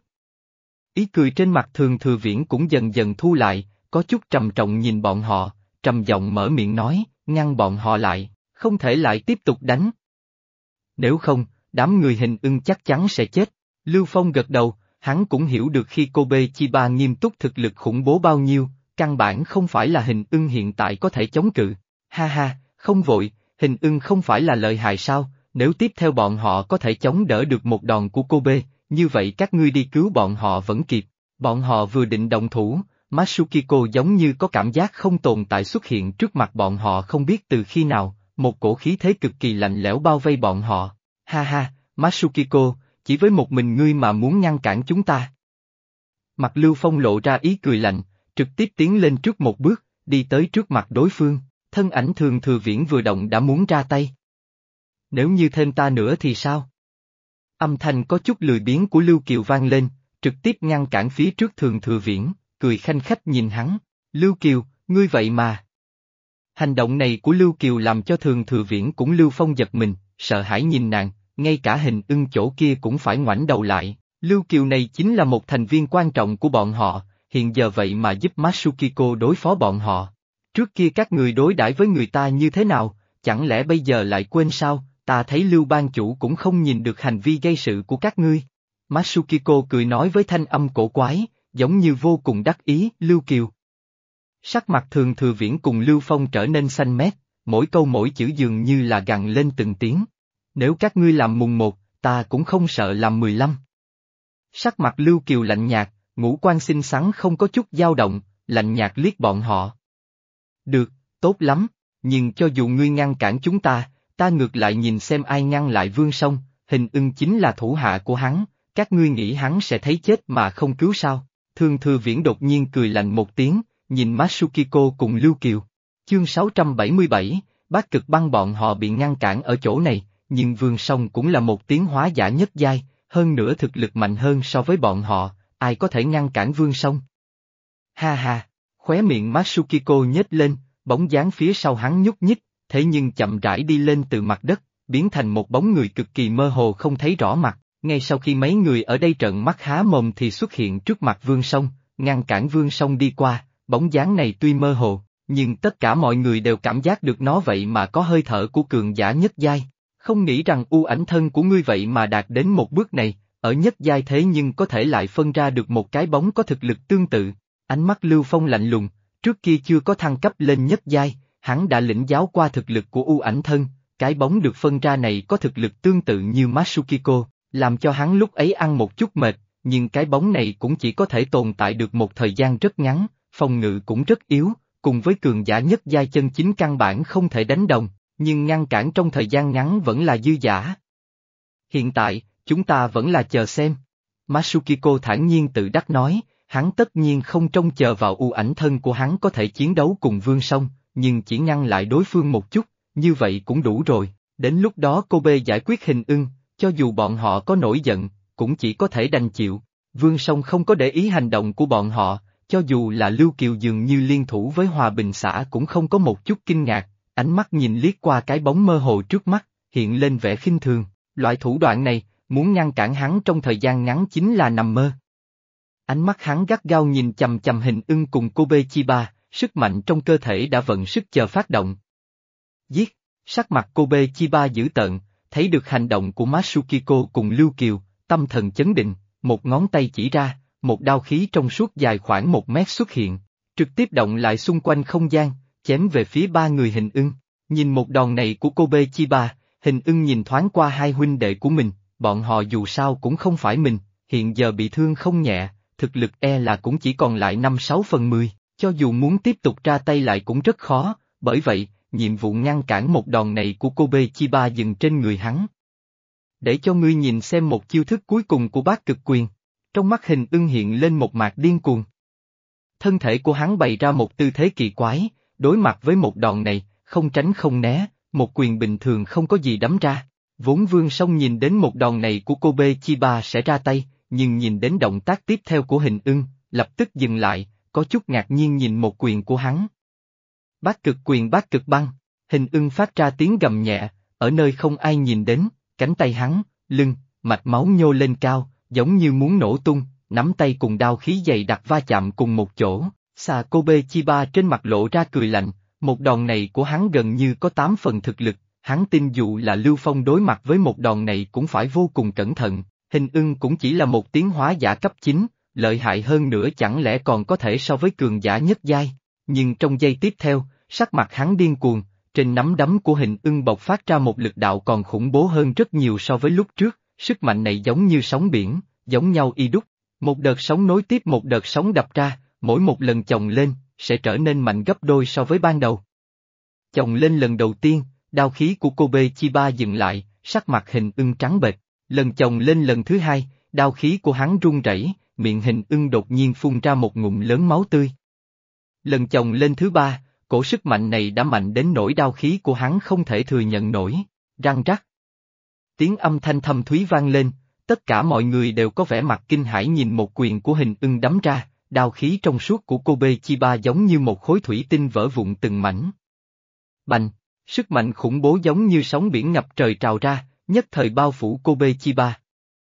Ý cười trên mặt Thường Thừa Viễn cũng dần dần thu lại, có chút trầm trọng nhìn bọn họ, trầm giọng mở miệng nói, ngăn bọn họ lại, không thể lại tiếp tục đánh. Nếu không, đám người Hình Ưng chắc chắn sẽ chết. Lưu Phong gật đầu, hắn cũng hiểu được khi Kobe Chiba nghiêm túc thực lực khủng bố bao nhiêu, căn bản không phải là Hình Ưng hiện tại có thể chống cự. Ha ha, không vội, Hình Ưng không phải là lợi hại sao, nếu tiếp theo bọn họ có thể chống đỡ được một đòn của Kobe, như vậy các ngươi đi cứu bọn họ vẫn kịp. Bọn họ vừa định động thủ, Matsukiko giống như có cảm giác không tồn tại xuất hiện trước mặt bọn họ không biết từ khi nào, một cổ khí thế cực kỳ lạnh lẽo bao vây bọn họ. Ha ha, Matsukiko, chỉ với một mình ngươi mà muốn ngăn cản chúng ta. Mặt Lưu Phong lộ ra ý cười lạnh, trực tiếp tiến lên trước một bước, đi tới trước mặt đối phương, thân ảnh Thường Thừa Viễn vừa động đã muốn ra tay. Nếu như thêm ta nữa thì sao? Âm thanh có chút lười biếng của Lưu Kiều vang lên, trực tiếp ngăn cản phía trước Thường Thừa Viễn, cười khanh khách nhìn hắn, Lưu Kiều, ngươi vậy mà. Hành động này của Lưu Kiều làm cho Thường Thừa Viễn cũng Lưu Phong giật mình, sợ hãi nhìn nàng, ngay cả Hình Ưng chỗ kia cũng phải ngoảnh đầu lại, Lưu Kiều này chính là một thành viên quan trọng của bọn họ, hiện giờ vậy mà giúp Matsukiko đối phó bọn họ. Trước kia các người đối đãi với người ta như thế nào, chẳng lẽ bây giờ lại quên sao, ta thấy Lưu ban chủ cũng không nhìn được hành vi gây sự của các ngươi. Matsukiko cười nói với thanh âm cổ quái, giống như vô cùng đắc ý, Lưu Kiều. Sắc mặt Thường Thừa Viễn cùng Lưu Phong trở nên xanh mét, mỗi câu mỗi chữ dường như là gằn lên từng tiếng. Nếu các ngươi làm mùng một, ta cũng không sợ làm mười lăm. Sắc mặt Lưu Kiều lạnh nhạt, ngũ quan xinh xắn không có chút dao động, lạnh nhạt liếc bọn họ. Được, tốt lắm, nhưng cho dù ngươi ngăn cản chúng ta, ta ngược lại nhìn xem ai ngăn lại Vương Song, Hình Ưng chính là thủ hạ của hắn, các ngươi nghĩ hắn sẽ thấy chết mà không cứu sao? Thường Thừa Viễn đột nhiên cười lạnh một tiếng, nhìn Matsukiko cùng Lưu Kiều. Chương sáu trăm bảy mươi bảy, Bát Cực Băng bọn họ bị ngăn cản ở chỗ này, nhưng Vương Song cũng là một tiến hóa giả nhất giai, hơn nữa thực lực mạnh hơn so với bọn họ, ai có thể ngăn cản Vương Song? Ha ha, khóe miệng Matsukiko nhếch lên, bóng dáng phía sau hắn nhúc nhích, thế nhưng chậm rãi đi lên từ mặt đất, biến thành một bóng người cực kỳ mơ hồ không thấy rõ mặt. Ngay sau khi mấy người ở đây trợn mắt há mồm thì xuất hiện trước mặt Vương Song, ngăn cản Vương Song đi qua, bóng dáng này tuy mơ hồ, nhưng tất cả mọi người đều cảm giác được nó vậy mà có hơi thở của cường giả nhất giai. Không nghĩ rằng u ảnh thân của ngươi vậy mà đạt đến một bước này, ở nhất giai thế nhưng có thể lại phân ra được một cái bóng có thực lực tương tự. Ánh mắt Lưu Phong lạnh lùng, trước kia chưa có thăng cấp lên nhất giai, hắn đã lĩnh giáo qua thực lực của u ảnh thân, cái bóng được phân ra này có thực lực tương tự như Matsukiko, làm cho hắn lúc ấy ăn một chút mệt, nhưng cái bóng này cũng chỉ có thể tồn tại được một thời gian rất ngắn, phòng ngự cũng rất yếu, cùng với cường giả nhất giai chân chính căn bản không thể đánh đồng, nhưng ngăn cản trong thời gian ngắn vẫn là dư dả. Hiện tại, chúng ta vẫn là chờ xem. Masukiko thản nhiên tự đắc nói, hắn tất nhiên không trông chờ vào ưu ảnh thân của hắn có thể chiến đấu cùng Vương Song, nhưng chỉ ngăn lại đối phương một chút, như vậy cũng đủ rồi, đến lúc đó Kobe giải quyết Hình Ưng, cho dù bọn họ có nổi giận, cũng chỉ có thể đành chịu. Vương Song không có để ý hành động của bọn họ, cho dù là Lưu Kiều dường như liên thủ với Hòa Bình xã cũng không có một chút kinh ngạc, ánh mắt nhìn liếc qua cái bóng mơ hồ trước mắt, hiện lên vẻ khinh thường, loại thủ đoạn này, muốn ngăn cản hắn trong thời gian ngắn chính là nằm mơ. Ánh mắt hắn gắt gao nhìn chằm chằm Hình Ưng cùng Kobe Chiba, sức mạnh trong cơ thể đã vận sức chờ phát động. Giết, sắc mặt Kobe Chiba dữ tợn, thấy được hành động của Masukiko cùng Lưu Kiều, tâm thần chấn định, một ngón tay chỉ ra, một đao khí trong suốt dài khoảng một mét xuất hiện, trực tiếp động lại xung quanh không gian, chém về phía ba người Hình Ưng. Nhìn một đòn này của Kobe Chiba, Hình Ưng nhìn thoáng qua hai huynh đệ của mình, bọn họ dù sao cũng không phải mình, hiện giờ bị thương không nhẹ, thực lực e là cũng chỉ còn lại năm sáu phần mười, cho dù muốn tiếp tục ra tay lại cũng rất khó, bởi vậy, nhiệm vụ ngăn cản một đòn này của Kobe Chiba dừng trên người hắn. Để cho ngươi nhìn xem một chiêu thức cuối cùng của Bát Cực Quyền. Trong mắt Hình Ưng hiện lên một mạt điên cuồng. Thân thể của hắn bày ra một tư thế kỳ quái, đối mặt với một đòn này, không tránh không né, một quyền bình thường không có gì đấm ra. Vốn Vương Song nhìn đến một đòn này của Kobe Chiba sẽ ra tay, nhưng nhìn đến động tác tiếp theo của Hình Ưng, lập tức dừng lại, có chút ngạc nhiên nhìn một quyền của hắn. Bát Cực Quyền Bát Cực Băng, Hình Ưng phát ra tiếng gầm nhẹ, ở nơi không ai nhìn đến, cánh tay hắn, lưng, mạch máu nhô lên cao, giống như muốn nổ tung, nắm tay cùng đao khí dày đặc va chạm cùng một chỗ. Xà Kobe Chiba trên mặt lộ ra cười lạnh, một đòn này của hắn gần như có tám phần thực lực, hắn tin dù là Lưu Phong đối mặt với một đòn này cũng phải vô cùng cẩn thận, Hình Ưng cũng chỉ là một tiến hóa giả cấp chín, lợi hại hơn nữa chẳng lẽ còn có thể so với cường giả nhất giai, nhưng trong giây tiếp theo, sắc mặt hắn điên cuồng, trên nắm đấm của Hình Ưng bộc phát ra một lực đạo còn khủng bố hơn rất nhiều so với lúc trước, sức mạnh này giống như sóng biển, giống nhau y đúc, một đợt sóng nối tiếp một đợt sóng đập ra, mỗi một lần chồng lên, sẽ trở nên mạnh gấp đôi so với ban đầu. Chồng lên lần đầu tiên, đao khí của Kobe Chiba dừng lại, sắc mặt Hình Ưng trắng bệch, lần chồng lên lần thứ hai, đao khí của hắn run rẩy, miệng Hình Ưng đột nhiên phun ra một ngụm lớn máu tươi. Lần chồng lên thứ ba, cổ sức mạnh này đã mạnh đến nỗi đao khí của hắn không thể thừa nhận nổi, răng rắc. Tiếng âm thanh thâm thúy vang lên, tất cả mọi người đều có vẻ mặt kinh hãi nhìn một quyền của Hình Ưng đấm ra, đao khí trong suốt của Kobe Chiba giống như một khối thủy tinh vỡ vụn từng mảnh. Bành, sức mạnh khủng bố giống như sóng biển ngập trời trào ra, nhất thời bao phủ Kobe Chiba.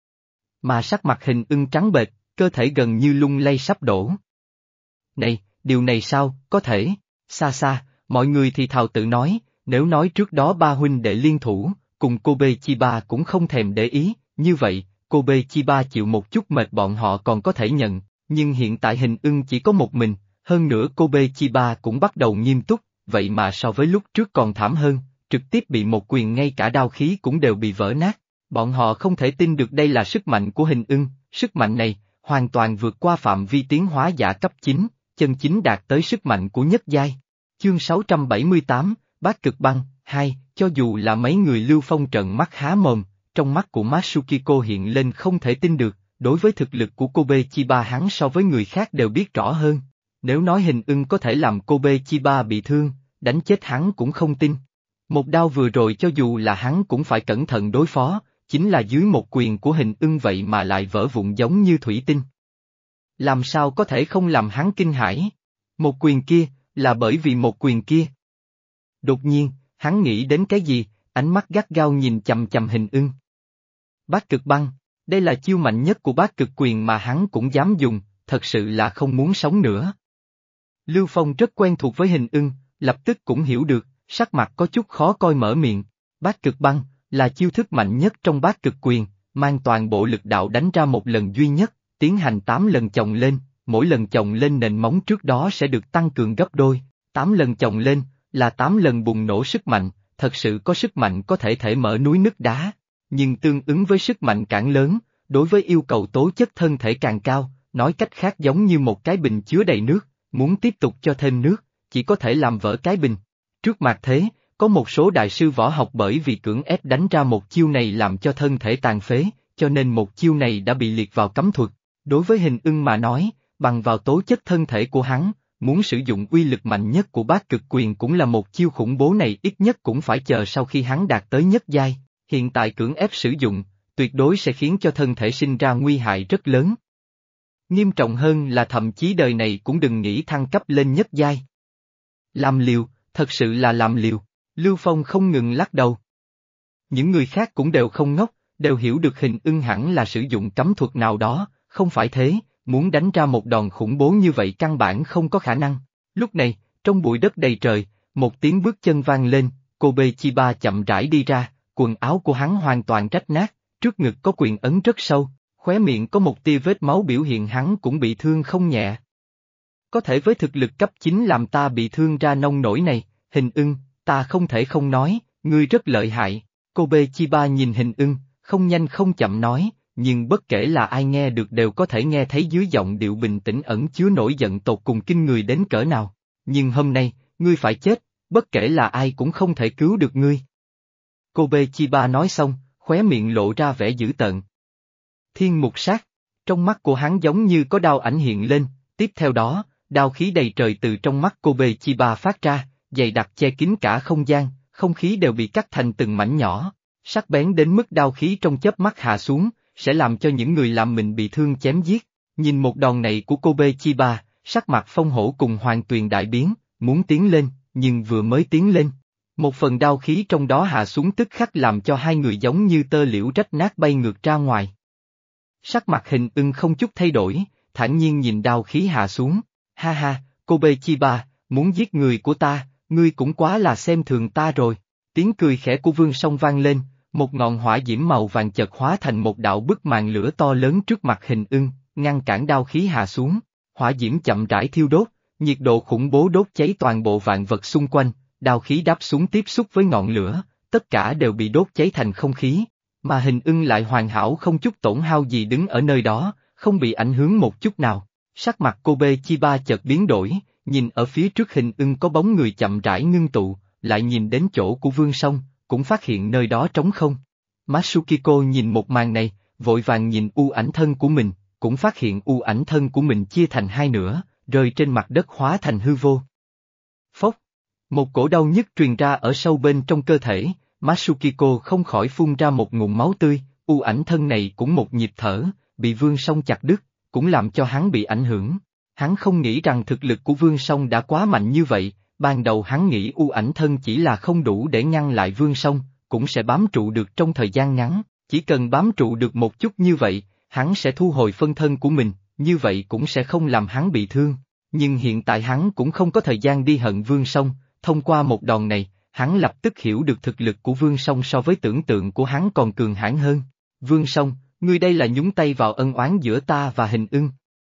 Mà sắc mặt Hình Ưng trắng bệch, cơ thể gần như lung lay sắp đổ. Này, điều này sao, có thể, xa xa, mọi người thì thào tự nói, nếu nói trước đó ba huynh đệ liên thủ, cùng Kobe Chiba cũng không thèm để ý, như vậy, Kobe Chiba chịu một chút mệt bọn họ còn có thể nhận, nhưng hiện tại Hình Ưng chỉ có một mình, hơn nữa Kobe Chiba cũng bắt đầu nghiêm túc, vậy mà so với lúc trước còn thảm hơn, trực tiếp bị một quyền ngay cả đao khí cũng đều bị vỡ nát, bọn họ không thể tin được đây là sức mạnh của Hình Ưng, sức mạnh này, hoàn toàn vượt qua phạm vi tiến hóa giả cấp chín, chân chính đạt tới sức mạnh của nhất giai. Chương sáu trăm bảy mươi tám, Bát Cực Băng, hai, cho dù là mấy người Lưu Phong trợn mắt há mồm, trong mắt của Masukiko hiện lên không thể tin được, đối với thực lực của Kobe Chiba hắn so với người khác đều biết rõ hơn. Nếu nói Hình Ưng có thể làm Kobe Chiba bị thương, đánh chết hắn cũng không tin. Một đao vừa rồi cho dù là hắn cũng phải cẩn thận đối phó, chính là dưới một quyền của Hình Ưng vậy mà lại vỡ vụn giống như thủy tinh. Làm sao có thể không làm hắn kinh hãi? Một quyền kia, là bởi vì một quyền kia. Đột nhiên, hắn nghĩ đến cái gì, ánh mắt gắt gao nhìn chằm chằm Hình Ưng. Bát Cực Băng, đây là chiêu mạnh nhất của Bát Cực Quyền mà hắn cũng dám dùng, thật sự là không muốn sống nữa. Lưu Phong rất quen thuộc với Hình Ưng, lập tức cũng hiểu được, sắc mặt có chút khó coi mở miệng. Bát Cực Băng, là chiêu thức mạnh nhất trong Bát Cực Quyền, mang toàn bộ lực đạo đánh ra một lần duy nhất, tiến hành tám lần chồng lên, mỗi lần chồng lên nền móng trước đó sẽ được tăng cường gấp đôi, tám lần chồng lên, là tám lần bùng nổ sức mạnh, thật sự có sức mạnh có thể thể mở núi nứt đá, nhưng tương ứng với sức mạnh càng lớn, đối với yêu cầu tố chất thân thể càng cao, nói cách khác giống như một cái bình chứa đầy nước, muốn tiếp tục cho thêm nước, chỉ có thể làm vỡ cái bình. Trước mặt thế, có một số đại sư võ học bởi vì cưỡng ép đánh ra một chiêu này làm cho thân thể tàn phế, cho nên một chiêu này đã bị liệt vào cấm thuật. Đối với Hình Ưng mà nói, bằng vào tố chất thân thể của hắn, muốn sử dụng uy lực mạnh nhất của bát cực quyền cũng là một chiêu khủng bố này ít nhất cũng phải chờ sau khi hắn đạt tới nhất giai, hiện tại cưỡng ép sử dụng, tuyệt đối sẽ khiến cho thân thể sinh ra nguy hại rất lớn. Nghiêm trọng hơn là thậm chí đời này cũng đừng nghĩ thăng cấp lên nhất giai. Làm liều, thật sự là làm liều, Lưu Phong không ngừng lắc đầu. Những người khác cũng đều không ngốc, đều hiểu được Hình Ưng hẳn là sử dụng cấm thuật nào đó, không phải thế, muốn đánh ra một đòn khủng bố như vậy căn bản không có khả năng. Lúc này, trong bụi đất đầy trời, một tiếng bước chân vang lên, Kobe Chiba chậm rãi đi ra, quần áo của hắn hoàn toàn rách nát, trước ngực có quyền ấn rất sâu, khóe miệng có một tia vết máu biểu hiện hắn cũng bị thương không nhẹ. Có thể với thực lực cấp chín làm ta bị thương ra nông nổi này, Hình Ưng, ta không thể không nói, ngươi rất lợi hại. Kobe Chiba nhìn Hình Ưng, không nhanh không chậm nói, nhưng bất kể là ai nghe được đều có thể nghe thấy dưới giọng điệu bình tĩnh ẩn chứa nổi giận tột cùng kinh người đến cỡ nào. Nhưng hôm nay, ngươi phải chết, bất kể là ai cũng không thể cứu được ngươi. Kobe Chiba nói xong, khóe miệng lộ ra vẻ dữ tợn. Thiên mục sát, trong mắt của hắn giống như có đao ảnh hiện lên, tiếp theo đó, đao khí đầy trời từ trong mắt Kobe Chiba phát ra, dày đặc che kín cả không gian, không khí đều bị cắt thành từng mảnh nhỏ, sắc bén đến mức đao khí trong chớp mắt hạ xuống, sẽ làm cho những người làm mình bị thương chém giết. Nhìn một đòn này của Kobe Chiba, sắc mặt Phong Hổ cùng Hoàng Tuyền đại biến, muốn tiến lên, nhưng vừa mới tiến lên, một phần đao khí trong đó hạ xuống tức khắc làm cho hai người giống như tơ liễu rách nát bay ngược ra ngoài. Sắc mặt Hình Ưng không chút thay đổi, thản nhiên nhìn đao khí hạ xuống, ha ha, Kobe Chiba, muốn giết người của ta, ngươi cũng quá là xem thường ta rồi. Tiếng cười khẽ của Vương Song vang lên, một ngọn hỏa diễm màu vàng chợt hóa thành một đạo bức màn lửa to lớn trước mặt Hình Ưng, ngăn cản đao khí hạ xuống. Hỏa diễm chậm rãi thiêu đốt, nhiệt độ khủng bố đốt cháy toàn bộ vạn vật xung quanh, đao khí đáp xuống tiếp xúc với ngọn lửa, tất cả đều bị đốt cháy thành không khí, mà Hình Ưng lại hoàn hảo không chút tổn hao gì đứng ở nơi đó, không bị ảnh hưởng một chút nào. Sắc mặt Kobe Chiba chợt biến đổi, nhìn ở phía trước Hình Ưng có bóng người chậm rãi ngưng tụ, lại nhìn đến chỗ của Vương Song, cũng phát hiện nơi đó trống không. Masukiko nhìn một màn này, vội vàng nhìn u ảnh thân của mình, cũng phát hiện u ảnh thân của mình chia thành hai nửa, rơi trên mặt đất hóa thành hư vô. Phốc! Một cổ đau nhức truyền ra ở sâu bên trong cơ thể, Masukiko không khỏi phun ra một ngụm máu tươi, u ảnh thân này cũng một nhịp thở, bị Vương Song chặt đứt, cũng làm cho hắn bị ảnh hưởng. Hắn không nghĩ rằng thực lực của Vương Song đã quá mạnh như vậy, ban đầu hắn nghĩ u ảnh thân chỉ là không đủ để ngăn lại Vương Song, cũng sẽ bám trụ được trong thời gian ngắn, chỉ cần bám trụ được một chút như vậy, hắn sẽ thu hồi phân thân của mình, như vậy cũng sẽ không làm hắn bị thương. Nhưng hiện tại hắn cũng không có thời gian đi hận Vương Song, thông qua một đòn này, hắn lập tức hiểu được thực lực của Vương Song so với tưởng tượng của hắn còn cường hãn hơn. Vương Song, ngươi đây là nhúng tay vào ân oán giữa ta và Hình Ưng.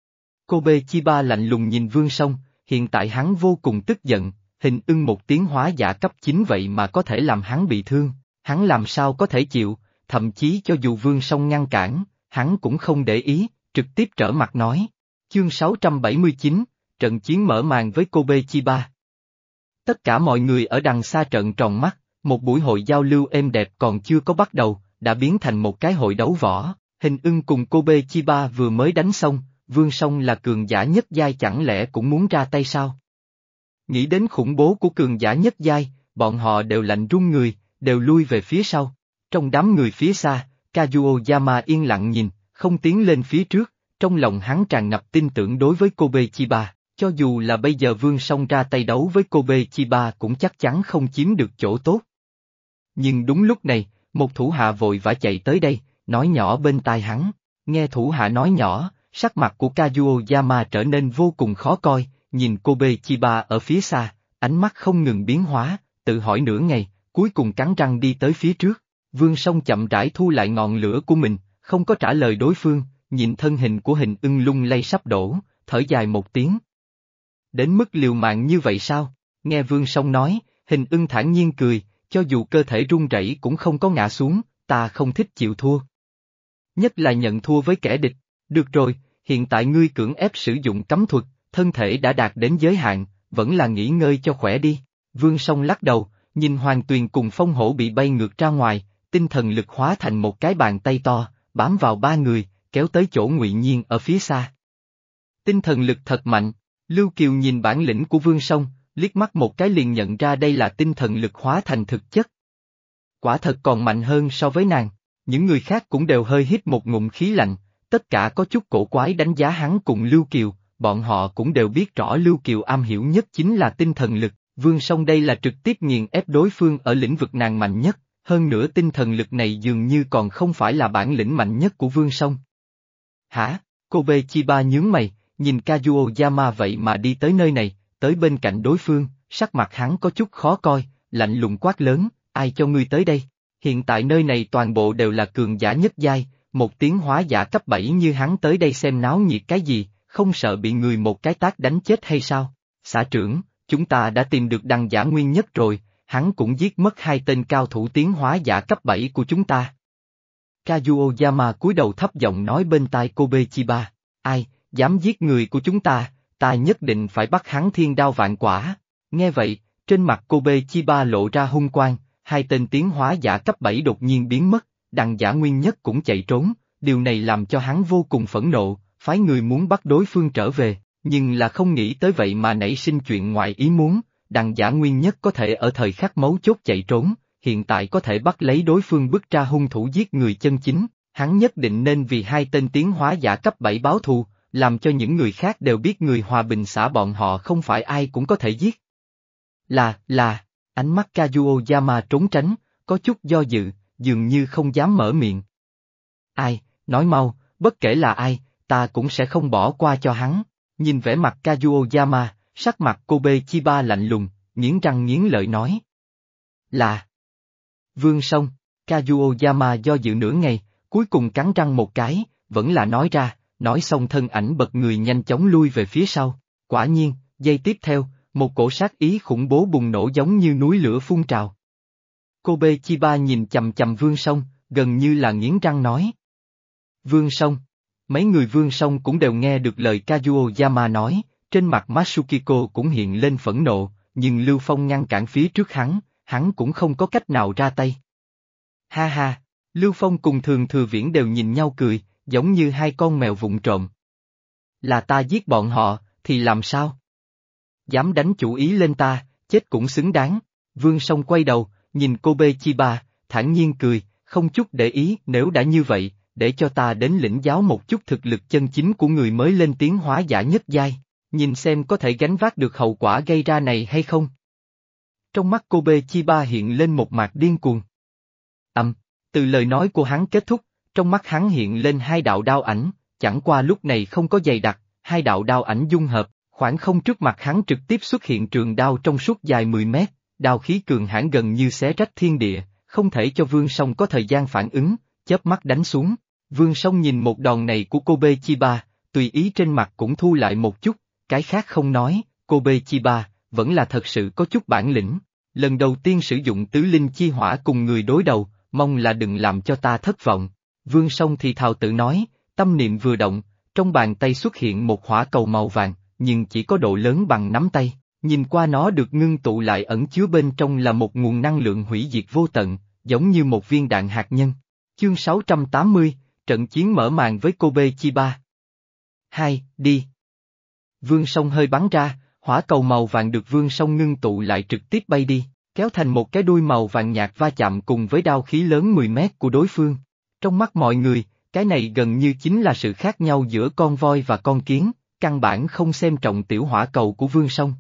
Kobe Chiba lạnh lùng nhìn Vương Song, hiện tại hắn vô cùng tức giận, Hình Ưng một tiếng hóa giả cấp chín vậy mà có thể làm hắn bị thương, hắn làm sao có thể chịu, thậm chí cho dù Vương Song ngăn cản, hắn cũng không để ý, trực tiếp trở mặt nói. Chương sáu trăm bảy mươi chín, trận chiến mở màn với Kobe Chiba. Tất cả mọi người ở đằng xa trợn tròn mắt, một buổi hội giao lưu êm đẹp còn chưa có bắt đầu, đã biến thành một cái hội đấu võ. Hình Ưng cùng Kobe Chiba vừa mới đánh xong, Vương Song là cường giả nhất giai chẳng lẽ cũng muốn ra tay sao? Nghĩ đến khủng bố của cường giả nhất giai, bọn họ đều lạnh run người, đều lui về phía sau. Trong đám người phía xa, Kazuo Yama yên lặng nhìn, không tiến lên phía trước, trong lòng hắn tràn ngập tin tưởng đối với Kobe Chiba, cho dù là bây giờ Vương Song ra tay đấu với Kobe Chiba cũng chắc chắn không chiếm được chỗ tốt. Nhưng đúng lúc này, một thủ hạ vội vã chạy tới đây, nói nhỏ bên tai hắn, nghe thủ hạ nói nhỏ, sắc mặt của Kazuo Yama trở nên vô cùng khó coi, nhìn Kobe Chiba ở phía xa, ánh mắt không ngừng biến hóa, tự hỏi nửa ngày, cuối cùng cắn răng đi tới phía trước. Vương Song chậm rãi thu lại ngọn lửa của mình, không có trả lời đối phương, nhìn thân hình của Hình Ưng lung lay sắp đổ, thở dài một tiếng. Đến mức liều mạng như vậy sao? Nghe Vương Song nói, Hình Ưng thản nhiên cười, cho dù cơ thể run rẩy cũng không có ngã xuống, ta không thích chịu thua. Nhất là nhận thua với kẻ địch. Được rồi, hiện tại ngươi cưỡng ép sử dụng cấm thuật, thân thể đã đạt đến giới hạn, vẫn là nghỉ ngơi cho khỏe đi. Vương Song lắc đầu, nhìn Hoàng Tuyền cùng Phong Hổ bị bay ngược ra ngoài, tinh thần lực hóa thành một cái bàn tay to, bám vào ba người, kéo tới chỗ Ngụy Nhiên ở phía xa. Tinh thần lực thật mạnh, Lưu Kiều nhìn bản lĩnh của Vương Song, liếc mắt một cái liền nhận ra đây là tinh thần lực hóa thành thực chất. Quả thật còn mạnh hơn so với nàng, những người khác cũng đều hơi hít một ngụm khí lạnh, tất cả có chút cổ quái đánh giá hắn cùng Lưu Kiều, bọn họ cũng đều biết rõ Lưu Kiều am hiểu nhất chính là tinh thần lực, Vương Song đây là trực tiếp nghiền ép đối phương ở lĩnh vực nàng mạnh nhất, hơn nữa tinh thần lực này dường như còn không phải là bản lĩnh mạnh nhất của Vương Song. Hả? Kobe Chiba nhướng mày, nhìn Kazuo Yama vậy mà đi tới nơi này, tới bên cạnh đối phương, sắc mặt hắn có chút khó coi, lạnh lùng quát lớn, ai cho ngươi tới đây? Hiện tại nơi này toàn bộ đều là cường giả nhất giai, một tiến hóa giả cấp bảy như hắn tới đây xem náo nhiệt cái gì, không sợ bị người một cái tát đánh chết hay sao? Xã trưởng, chúng ta đã tìm được đằng giả nguyên nhất rồi, hắn cũng giết mất hai tên cao thủ tiến hóa giả cấp bảy của chúng ta. Kazuo Yama cúi đầu thấp giọng nói bên tai Kobe Chiba, ai, dám giết người của chúng ta, ta nhất định phải bắt hắn thiên đao vạn quả. Nghe vậy, trên mặt Kobe Chiba lộ ra hung quang, hai tên tiến hóa giả cấp bảy đột nhiên biến mất, đằng giả nguyên nhất cũng chạy trốn, điều này làm cho hắn vô cùng phẫn nộ, phái người muốn bắt đối phương trở về, nhưng là không nghĩ tới vậy mà nảy sinh chuyện ngoại ý muốn, đằng giả nguyên nhất có thể ở thời khắc mấu chốt chạy trốn, hiện tại có thể bắt lấy đối phương bức ra hung thủ giết người chân chính, hắn nhất định nên vì hai tên tiến hóa giả cấp bảy báo thù, làm cho những người khác đều biết người hòa bình xã bọn họ không phải ai cũng có thể giết. Là, là, ánh mắt Kazuo Yama trốn tránh, có chút do dự, dường như không dám mở miệng. Ai, nói mau, bất kể là ai, ta cũng sẽ không bỏ qua cho hắn, nhìn vẻ mặt Kazuo Yama, sắc mặt Kobe Chiba lạnh lùng, nghiến răng nghiến lợi nói. Là. Vương Song, Kazuo Yama do dự nửa ngày, cuối cùng cắn răng một cái, vẫn là nói ra, nói xong thân ảnh bật người nhanh chóng lui về phía sau, quả nhiên, giây tiếp theo, một cổ sát ý khủng bố bùng nổ giống như núi lửa phun trào. Kobe Chiba nhìn chầm chầm Vương Song, gần như là nghiến răng nói. Vương Song, mấy người Vương Song cũng đều nghe được lời Kazuo Yama nói, trên mặt Masukiko cũng hiện lên phẫn nộ, nhưng Lưu Phong ngăn cản phía trước hắn, hắn cũng không có cách nào ra tay. Ha ha, Lưu Phong cùng Thường Thừa Viễn đều nhìn nhau cười, giống như hai con mèo vụng trộm. Là ta giết bọn họ, thì làm sao? Dám đánh chủ ý lên ta, chết cũng xứng đáng. Vương Song quay đầu, nhìn Kobe Chiba, thản nhiên cười, không chút để ý, nếu đã như vậy, để cho ta đến lĩnh giáo một chút thực lực chân chính của người mới lên tiến hóa giả nhất giai, nhìn xem có thể gánh vác được hậu quả gây ra này hay không. Trong mắt Kobe Chiba hiện lên một mạt điên cuồng. Ầm, từ lời nói của hắn kết thúc, trong mắt hắn hiện lên hai đạo đao ảnh, chẳng qua lúc này không có dày đặc, hai đạo đao ảnh dung hợp, khoảng không trước mặt hắn trực tiếp xuất hiện trường đao trong suốt dài mười mét, đao khí cường hãn gần như xé rách thiên địa, không thể cho Vương Song có thời gian phản ứng, chớp mắt đánh xuống. Vương Song nhìn một đòn này của Kobe Chiba, tùy ý trên mặt cũng thu lại một chút, cái khác không nói, Kobe Chiba, vẫn là thật sự có chút bản lĩnh, lần đầu tiên sử dụng tứ linh chi hỏa cùng người đối đầu, mong là đừng làm cho ta thất vọng. Vương Song thì thào tự nói, tâm niệm vừa động, trong bàn tay xuất hiện một hỏa cầu màu vàng, nhưng chỉ có độ lớn bằng nắm tay, nhìn qua nó được ngưng tụ lại ẩn chứa bên trong là một nguồn năng lượng hủy diệt vô tận, giống như một viên đạn hạt nhân. Chương sáu trăm tám mươi, trận chiến mở màn với Kobe Chiba. Hai, đi. Vương Song hơi bắn ra, hỏa cầu màu vàng được Vương Song ngưng tụ lại trực tiếp bay đi, kéo thành một cái đuôi màu vàng nhạt va chạm cùng với đao khí lớn mười mét của đối phương. Trong mắt mọi người, cái này gần như chính là sự khác nhau giữa con voi và con kiến, căn bản không xem trọng tiểu hỏa cầu của Vương Song.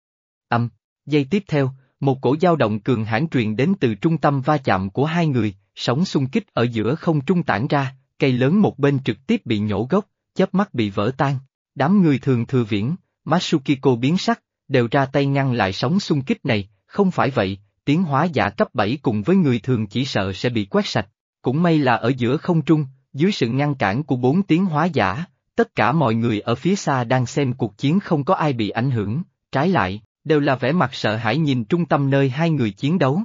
Ầm, giây tiếp theo, một cổ dao động cường hãn truyền đến từ trung tâm va chạm của hai người, sóng xung kích ở giữa không trung tản ra, cây lớn một bên trực tiếp bị nhổ gốc, chớp mắt bị vỡ tan. Đám người Thường Thừa Viễn, Masukiko biến sắc, đều ra tay ngăn lại sóng xung kích này, không phải vậy, tiến hóa giả cấp bảy cùng với người thường chỉ sợ sẽ bị quét sạch. Cũng may là ở giữa không trung, dưới sự ngăn cản của bốn tiến hóa giả, tất cả mọi người ở phía xa đang xem cuộc chiến không có ai bị ảnh hưởng, trái lại, đều là vẻ mặt sợ hãi nhìn trung tâm nơi hai người chiến đấu.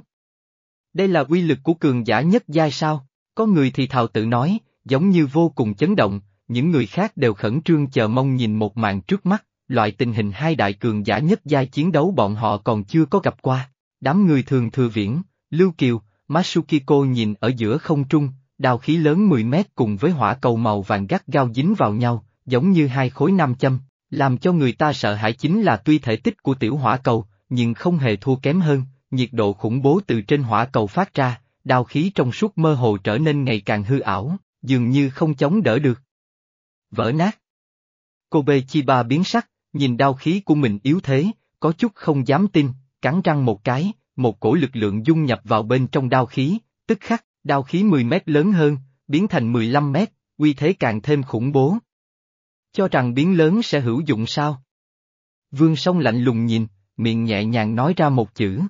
Đây là uy lực của cường giả nhất giai sao? Có người thì thào tự nói, giống như vô cùng chấn động, những người khác đều khẩn trương chờ mong nhìn một màn trước mắt, loại tình hình hai đại cường giả nhất giai chiến đấu bọn họ còn chưa có gặp qua. Đám người Thường Thừa Viễn, Lưu Kiều, Masukiko nhìn ở giữa không trung, đao khí lớn mười mét cùng với hỏa cầu màu vàng gắt gao dính vào nhau, giống như hai khối nam châm, làm cho người ta sợ hãi chính là tuy thể tích của tiểu hỏa cầu, nhưng không hề thua kém hơn, nhiệt độ khủng bố từ trên hỏa cầu phát ra, đao khí trong suốt mơ hồ trở nên ngày càng hư ảo, dường như không chống đỡ được. Vỡ nát. Kobe Chiba biến sắc, nhìn đao khí của mình yếu thế, có chút không dám tin, cắn răng một cái, một cổ lực lượng dung nhập vào bên trong đao khí, tức khắc, đao khí mười mét lớn hơn, biến thành mười lăm mét, uy thế càng thêm khủng bố. Cho rằng biến lớn sẽ hữu dụng sao? Vương Song lạnh lùng nhìn, miệng nhẹ nhàng nói ra một chữ.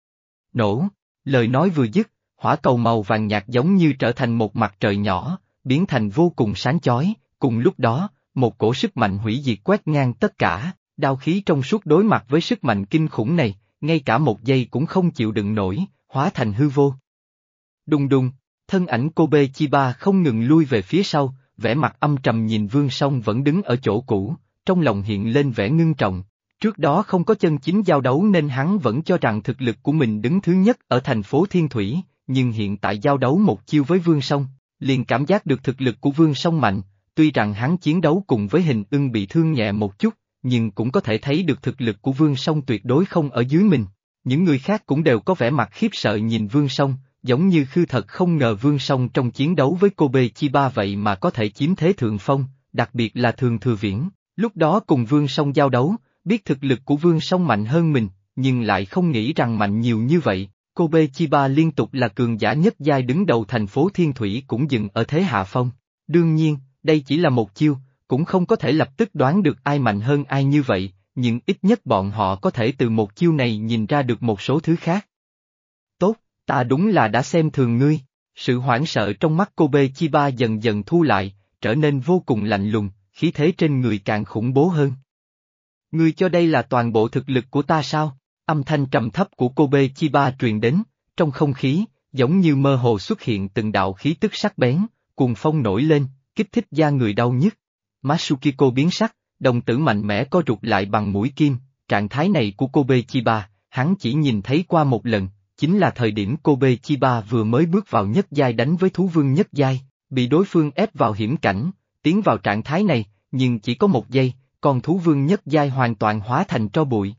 Nổ, lời nói vừa dứt, hỏa cầu màu vàng nhạt giống như trở thành một mặt trời nhỏ, biến thành vô cùng sáng chói, cùng lúc đó, một cổ sức mạnh hủy diệt quét ngang tất cả, đao khí trong suốt đối mặt với sức mạnh kinh khủng này, ngay cả một giây cũng không chịu đựng nổi, hóa thành hư vô. Đùng đùng, thân ảnh Kobe Chiba không ngừng lui về phía sau, vẻ mặt âm trầm nhìn Vương Song vẫn đứng ở chỗ cũ, trong lòng hiện lên vẻ ngưng trọng. Trước đó không có chân chính giao đấu nên hắn vẫn cho rằng thực lực của mình đứng thứ nhất ở thành phố Thiên Thủy, nhưng hiện tại giao đấu một chiêu với Vương Song, liền cảm giác được thực lực của Vương Song mạnh, tuy rằng hắn chiến đấu cùng với Hình Ưng bị thương nhẹ một chút, nhưng cũng có thể thấy được thực lực của Vương Song tuyệt đối không ở dưới mình. Những người khác cũng đều có vẻ mặt khiếp sợ nhìn Vương Song, giống như khư thật không ngờ Vương Song trong chiến đấu với Kobe Chiba vậy mà có thể chiếm thế thượng phong, đặc biệt là Thường Thừa Viễn, lúc đó cùng Vương Song giao đấu, biết thực lực của Vương Song mạnh hơn mình, nhưng lại không nghĩ rằng mạnh nhiều như vậy. Kobe Chiba liên tục là cường giả nhất giai đứng đầu thành phố Thiên Thủy cũng dừng ở thế hạ phong. Đương nhiên, đây chỉ là một chiêu, cũng không có thể lập tức đoán được ai mạnh hơn ai như vậy, nhưng ít nhất bọn họ có thể từ một chiêu này nhìn ra được một số thứ khác. Tốt, ta đúng là đã xem thường ngươi. Sự hoảng sợ trong mắt Kobe Chiba dần dần thu lại, trở nên vô cùng lạnh lùng, khí thế trên người càng khủng bố hơn. Ngươi cho đây là toàn bộ thực lực của ta sao? Âm thanh trầm thấp của Kobe Chiba truyền đến, trong không khí, giống như mơ hồ xuất hiện từng đạo khí tức sắc bén, cuồng phong nổi lên, kích thích da người đau nhức. Masukiko biến sắc, đồng tử mạnh mẽ co rụt lại bằng mũi kim, trạng thái này của Kobe Chiba, hắn chỉ nhìn thấy qua một lần, chính là thời điểm Kobe Chiba vừa mới bước vào nhất giai đánh với thú vương nhất giai, bị đối phương ép vào hiểm cảnh, tiến vào trạng thái này, nhưng chỉ có một giây, còn thú vương nhất giai hoàn toàn hóa thành tro bụi.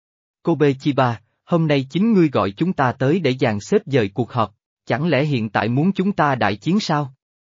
Kobe Chiba, hôm nay chính ngươi gọi chúng ta tới để dàn xếp dời cuộc họp, chẳng lẽ hiện tại muốn chúng ta đại chiến sao?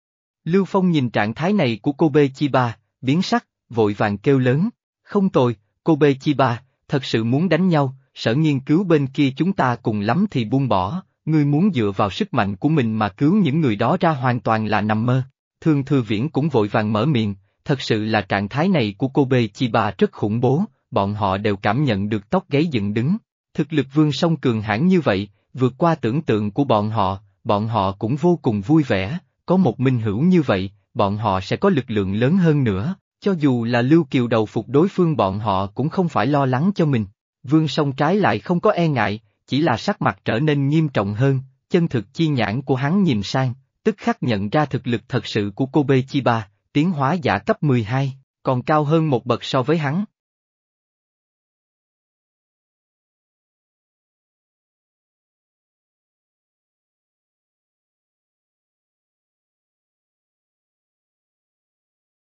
Lưu Phong nhìn trạng thái này của Kobe Chiba, biến sắc, vội vàng kêu lớn, không tồi, Kobe Chiba, thật sự muốn đánh nhau, sở nghiên cứu bên kia chúng ta cùng lắm thì buông bỏ, ngươi muốn dựa vào sức mạnh của mình mà cứu những người đó ra hoàn toàn là nằm mơ. Thường Thừa Viễn cũng vội vàng mở miệng, thật sự là trạng thái này của Kobe Chiba rất khủng bố, bọn họ đều cảm nhận được tóc gáy dựng đứng. Thực lực Vương Song cường hãn như vậy, vượt qua tưởng tượng của bọn họ, bọn họ cũng vô cùng vui vẻ, có một minh hữu như vậy, bọn họ sẽ có lực lượng lớn hơn nữa, cho dù là Lưu Kiều đầu phục đối phương bọn họ cũng không phải lo lắng cho mình. Vương Song trái lại không có e ngại, chỉ là sắc mặt trở nên nghiêm trọng hơn, chân thực chi nhãn của hắn nhìn sang, tức khắc nhận ra thực lực thật sự của Kobe Chiba, tiến hóa giả cấp mười hai, còn cao hơn một bậc so với hắn.